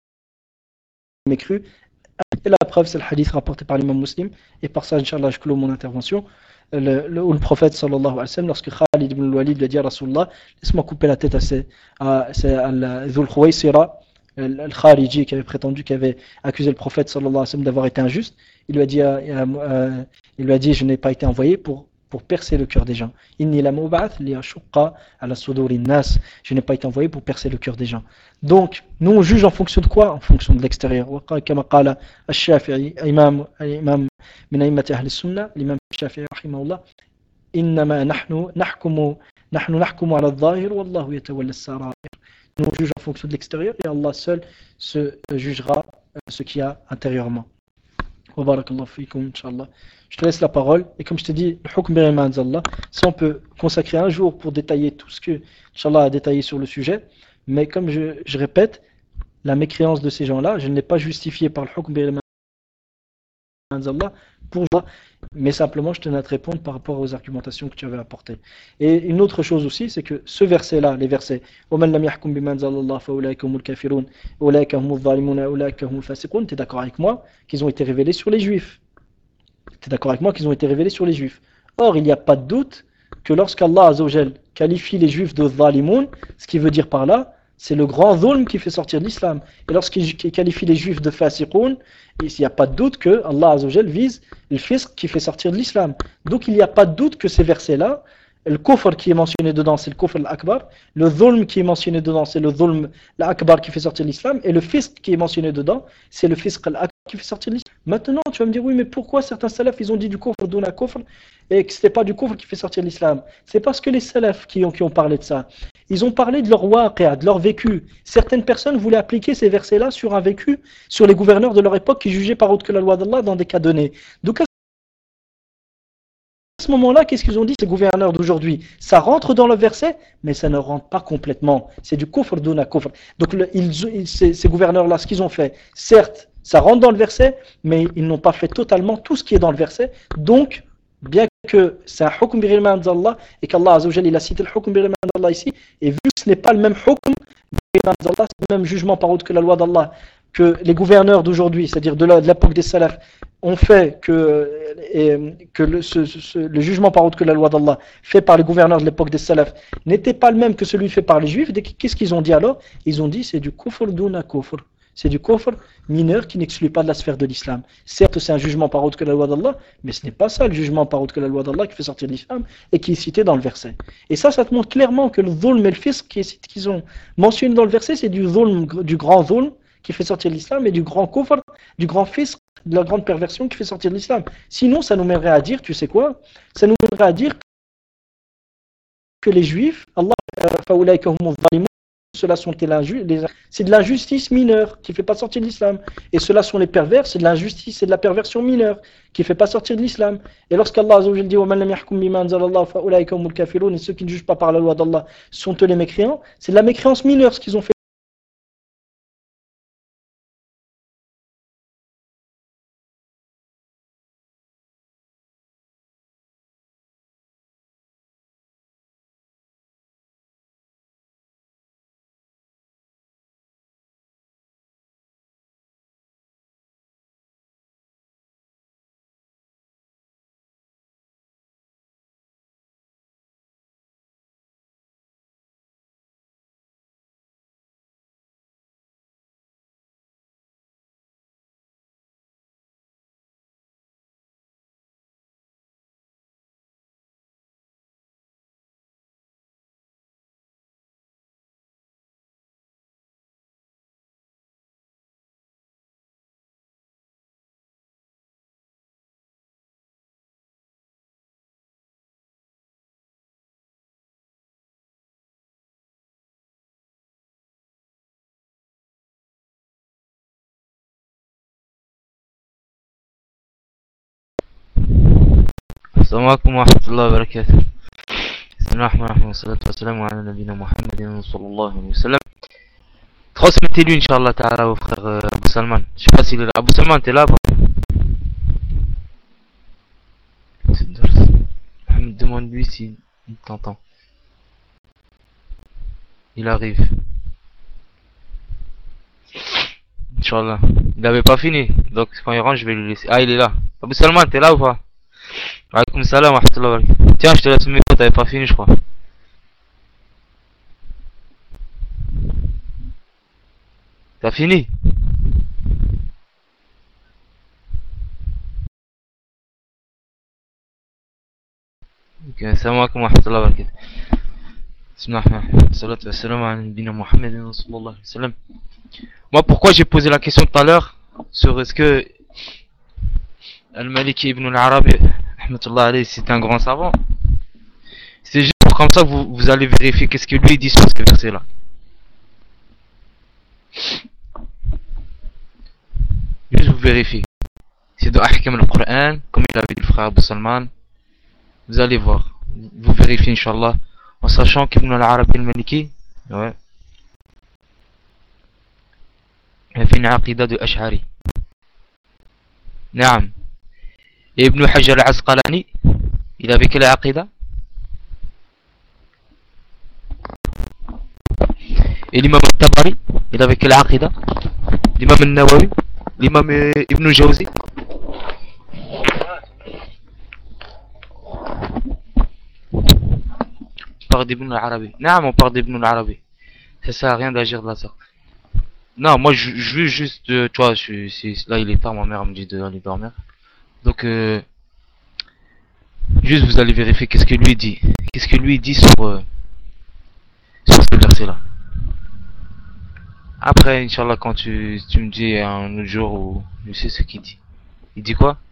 mécru. Et la preuve, c'est le hadith rapporté par l'imam Muslim. Et par ça, Inch'Allah, je clôt mon intervention. Le, le, où le prophète, sallallahu alayhi wa sallam, lorsque Khalid ibn al-Walid lui a dit à Rasulullah, laisse-moi couper la tête à, ces, à, à Dhul Khuwaysira, al-Khariji, qui avait prétendu, qui avait accusé le prophète, sallallahu alayhi wa sallam, d'avoir été injuste. Il lui a dit, euh, euh, il lui a dit je n'ai pas été envoyé pour, pour percer le cœur des gens. Inni lam ub'ath li ashqa ala suduri nas. Je n'ai pas été envoyé pour percer le cœur des gens. Donc, nous on juge en fonction de quoi? En fonction de l'extérieur. كما قال الشافعي إمام إمام من أئمة أهل السنة الإمام الشافعي رحمه الله إنما نحن نحكم نحن نحكم على الظاهر والله يتولى السرائر. Nous on juge en fonction de l'extérieur et Allah seul se jugera ce qu'il y a intérieurement. Wa barakallahu fikum, Inch'Allah. Je te laisse la parole. Et comme je te dis, le hukm bi ma anzallah, ça on peut consacrer un jour pour détailler tout ce que Inch'Allah a détaillé sur le sujet. Mais comme je, je répète, la mécréance de ces gens-là, je ne l'ai pas justifiée par le hukm bi ma anzallah pour moi, mais simplement je tenais à te répondre par rapport aux argumentations que tu avais apportées. Et une autre chose aussi, c'est que ce verset-là, les versets وَمَنْ لَمْ يَحْكُمْ بِمَا أَنزَلَ اللَّهُ فَأُولَٰئِكَ هُمُ الْكَافِرُونَ وَأُولَٰئِكَ هُمُ الظَّالِمُونَ وَأُولَٰئِكَ هُمُ الْفَاسِقُونَ. Tu es d'accord avec moi qu'ils ont été révélés sur les Juifs? Tu es d'accord avec moi qu'ils ont été révélés sur les Juifs? Or, il n'y a pas de doute que lorsqu'Allah Azzawajal qualifie les Juifs de Zalimoun, ce qui veut dire par là, c'est le grand zulm qui fait sortir de l'islam. Et lorsqu'il qualifie les Juifs de Fasiqoun, il n'y a pas de doute que Allah Azzawajal vise le fisq qui fait sortir de l'islam. Donc il n'y a pas de doute que ces versets-là, le kufr qui est mentionné dedans, c'est le kufr al-akbar. Le zulm qui est mentionné dedans, c'est le zulm al-akbar qui fait sortir de l'islam. Et le fisq qui est mentionné dedans, c'est le fisq al-akbar qui fait sortir de l'islam. Maintenant, tu vas me dire, oui, mais pourquoi certains salafs, ils ont dit du kufr, duna kufr, et que ce n'était pas du kufr qui fait sortir de l'islam? C'est parce que les salafs qui ont, qui ont parlé de ça, ils ont parlé de leur waqi'a, de leur vécu. Certaines personnes voulaient appliquer ces versets-là sur un vécu, sur les gouverneurs de leur époque qui jugeaient par autre que la loi d'Allah dans des cas donnés. Donc, à ce moment-là, qu'est-ce qu'ils ont dit, ces gouverneurs d'aujourd'hui? Ça rentre dans le verset, mais ça ne rentre pas complètement. C'est du kufr duna kufr. Donc, le, ils, ces, ces gouverneurs-là, ce qu'ils ont fait, certes, ça rentre dans le verset, mais ils n'ont pas fait totalement tout ce qui est dans le verset. Donc, bien que c'est un hukm bi ghayri ma anzallah et qu'Allah Azza wa Jalla il a cité le hukm bi ghayri ma anzallah ici, et vu que ce n'est pas le même hukm bi ghayri ma anzallah, c'est le même jugement par autre que la loi d'Allah, que les gouverneurs d'aujourd'hui, c'est-à-dire de l'époque des salafs, ont fait que, et, que le, ce, ce, le jugement par autre que la loi d'Allah fait par les gouverneurs de l'époque des salafs n'était pas le même que celui fait par les juifs. Qu'est-ce qu'ils ont dit alors? Ils ont dit c'est du kufr duna kufr. C'est du kufr mineur qui n'exclut pas de la sphère de l'islam. Certes, c'est un jugement par autre que la loi d'Allah, mais ce n'est pas ça le jugement par autre que la loi d'Allah qui fait sortir de l'islam et qui est cité dans le verset. Et ça, ça te montre clairement que le zulm et le fisq qu'ils ont mentionné dans le verset, c'est du zulm, du grand zulm qui fait sortir de l'islam et du grand kufr, du grand fisq, de la grande perversion qui fait sortir de l'islam. Sinon, ça nous mènerait à dire, tu sais quoi? Ça nous mènerait à dire que les juifs, Allah, euh, ceux-là sont les, c'est de l'injustice mineure qui ne fait pas sortir de l'islam. Et ceux-là sont les pervers, c'est de l'injustice, c'est de la perversion mineure qui ne fait pas sortir de l'islam. Et lorsqu'Allah dit وَمَنْ لَمْ يَحْكُمْ بِمَا أَنزَلَ اللَّهُ فَأُولَٰئِكَ هُمُ الْكَافِرُونَ, et ceux qui ne jugent pas par la loi d'Allah sont eux les mécréants, c'est de la mécréance mineure ce qu'ils ont fait. السلام عليكم ورحمة الله وبركاته. بسم الله الرحمن الرحيم والصلاة والسلام على نبينا محمد صلى الله عليه وسلم. Transmettez-lui, Inch'Allah Ta'ala, au frère euh, Abou Salman. Je sais pas s'il est là. Abou Salman, t'es là? Mohamed, demande-lui s'il t'entend. Il arrive. Inch'Allah. Il avait pas fini. Donc quand il rentre, je vais lui laisser. Ah, il est là. Abou Salman, t'es là ou pas? Alaykoum salam wa rahmatullahi wa barakatuh. Tiens, je te laisse le micro, t'avais pas fini, je crois. T'as fini? Ok, salam alaikum wa rahmatullahi wa barakatuh. Bismillah, salatu wa salam ala nabina Muhammadin sallallahu alayhi wa sallam. Moi, pourquoi j'ai posé la question tout à l'heure sur est-ce que Al-Maliki ibn al-Arabi, rahmatullah alayhi, c'est un grand savant? C'est juste pour comme ça que vous, vous allez vérifier qu'est-ce que lui dit sur ce verset-là. Juste vous vérifiez. C'est de Ahkam al-Qur'an, comme il avait dit le frère Abou Salman. Vous allez voir. Vous vérifiez, Inch'Allah, en sachant qu'Ibn al-Arabi al-Maliki, ouais, il a fait une aqidah de Ash'ari. Naam. Et Ibn Hajar al-Asqalani, il avait quelle aqidah? Et l'imam al-Tabari, il avait quelle aqidah? L'imam al-Nawawi, l'imam Ibn Jawzi. On parle d'Ibn al-Arabi. Non, on parle d'Ibn al-Arabi. Ça sert à rien d'agir de la sorte. Non, moi je, je veux juste, euh, tu vois, je, c'est, là il est tard, ma mère me dit d'aller dormir. Donc, euh, juste vous allez vérifier qu'est-ce que lui dit. Qu'est-ce que lui dit sur, euh, sur ce verset-là. Après, Inch'Allah, quand tu, tu me dis un autre jour où je sais ce qu'il dit. Il dit quoi?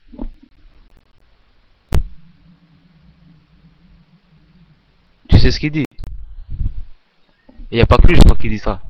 Tu sais ce qu'il dit? Il n'y a pas que lui, je crois, qui dit ça.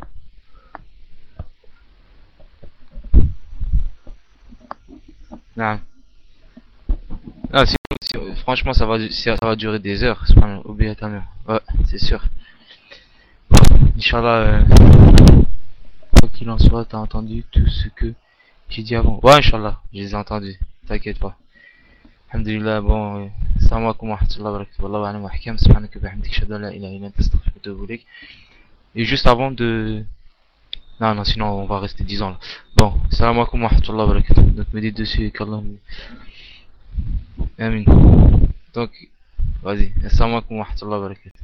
Non. Non, si, si, franchement, ça va, ça va durer des heures. C'est pas oublié ta mère. Ouais, c'est sûr. Bon, Inch'Allah, euh, quoi qu'il en soit, t'as entendu tout ce que j'ai dit avant. Ouais, Inch'Allah, je les ai entendus. T'inquiète pas. Alhamdulillah, bon, euh, salam alaikum wa rahmatullahi wa barakatuh. Wallahu a'lam wa ahkam. Subhanaka bihamdik, shahadu an la ilaha illa anta, astaghfiruka wa atubu ilayk. Et juste avant de... Non, non, sinon on va rester dix ans là. Bon, salam alaikum wa rahmatullahi wa barakatuh. Donc, médite dessus et qu'Allah... Amin. Donc, vas-y. Assalamu alaikum wa rahmatullahi wa barakatuh.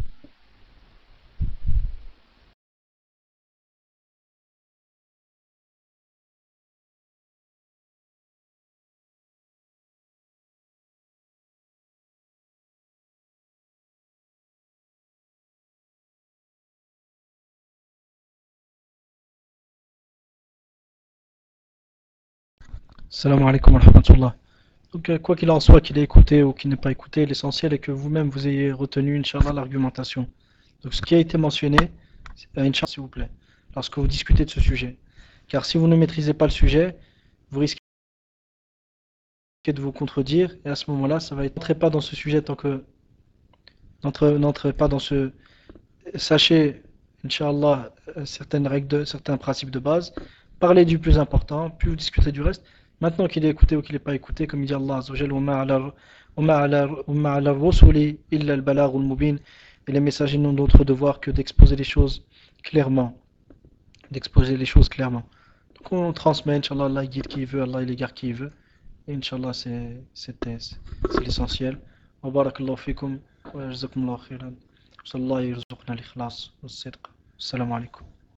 Salam alaikum wa rahmatullah. Donc, euh, quoi qu'il en soit, qu'il ait écouté ou qu'il n'ait pas écouté, l'essentiel est que vous-même vous ayez retenu, Inch'Allah, l'argumentation. Donc, ce qui a été mentionné, euh, Inch'Allah, s'il vous plaît, lorsque vous discutez de ce sujet. Car si vous ne maîtrisez pas le sujet, vous risquez de vous contredire, et à ce moment-là, ça va être. N'entrez pas dans ce sujet tant que. N'entrez pas dans ce. Sachez, Inch'Allah, euh, certaines règles, de, certains principes de base. Parlez du plus important, puis vous discutez du reste. Maintenant qu'il est écouté ou qu'il n'est pas écouté, comme il dit Allah Azza wa Jalla, et les messagers n'ont d'autre devoir que d'exposer les choses clairement. D'exposer les choses clairement. Donc on transmet, Inch'Allah, Allah guide qui veut, Allah il égare qui veut. Et Inch'Allah, c'est, c'est, c'est l'essentiel. Wa barakallahu fikum, wa jazakumullahu khairan. Sallallahu yarzuqna l'ikhlas wa sidq. Assalamu alaikum.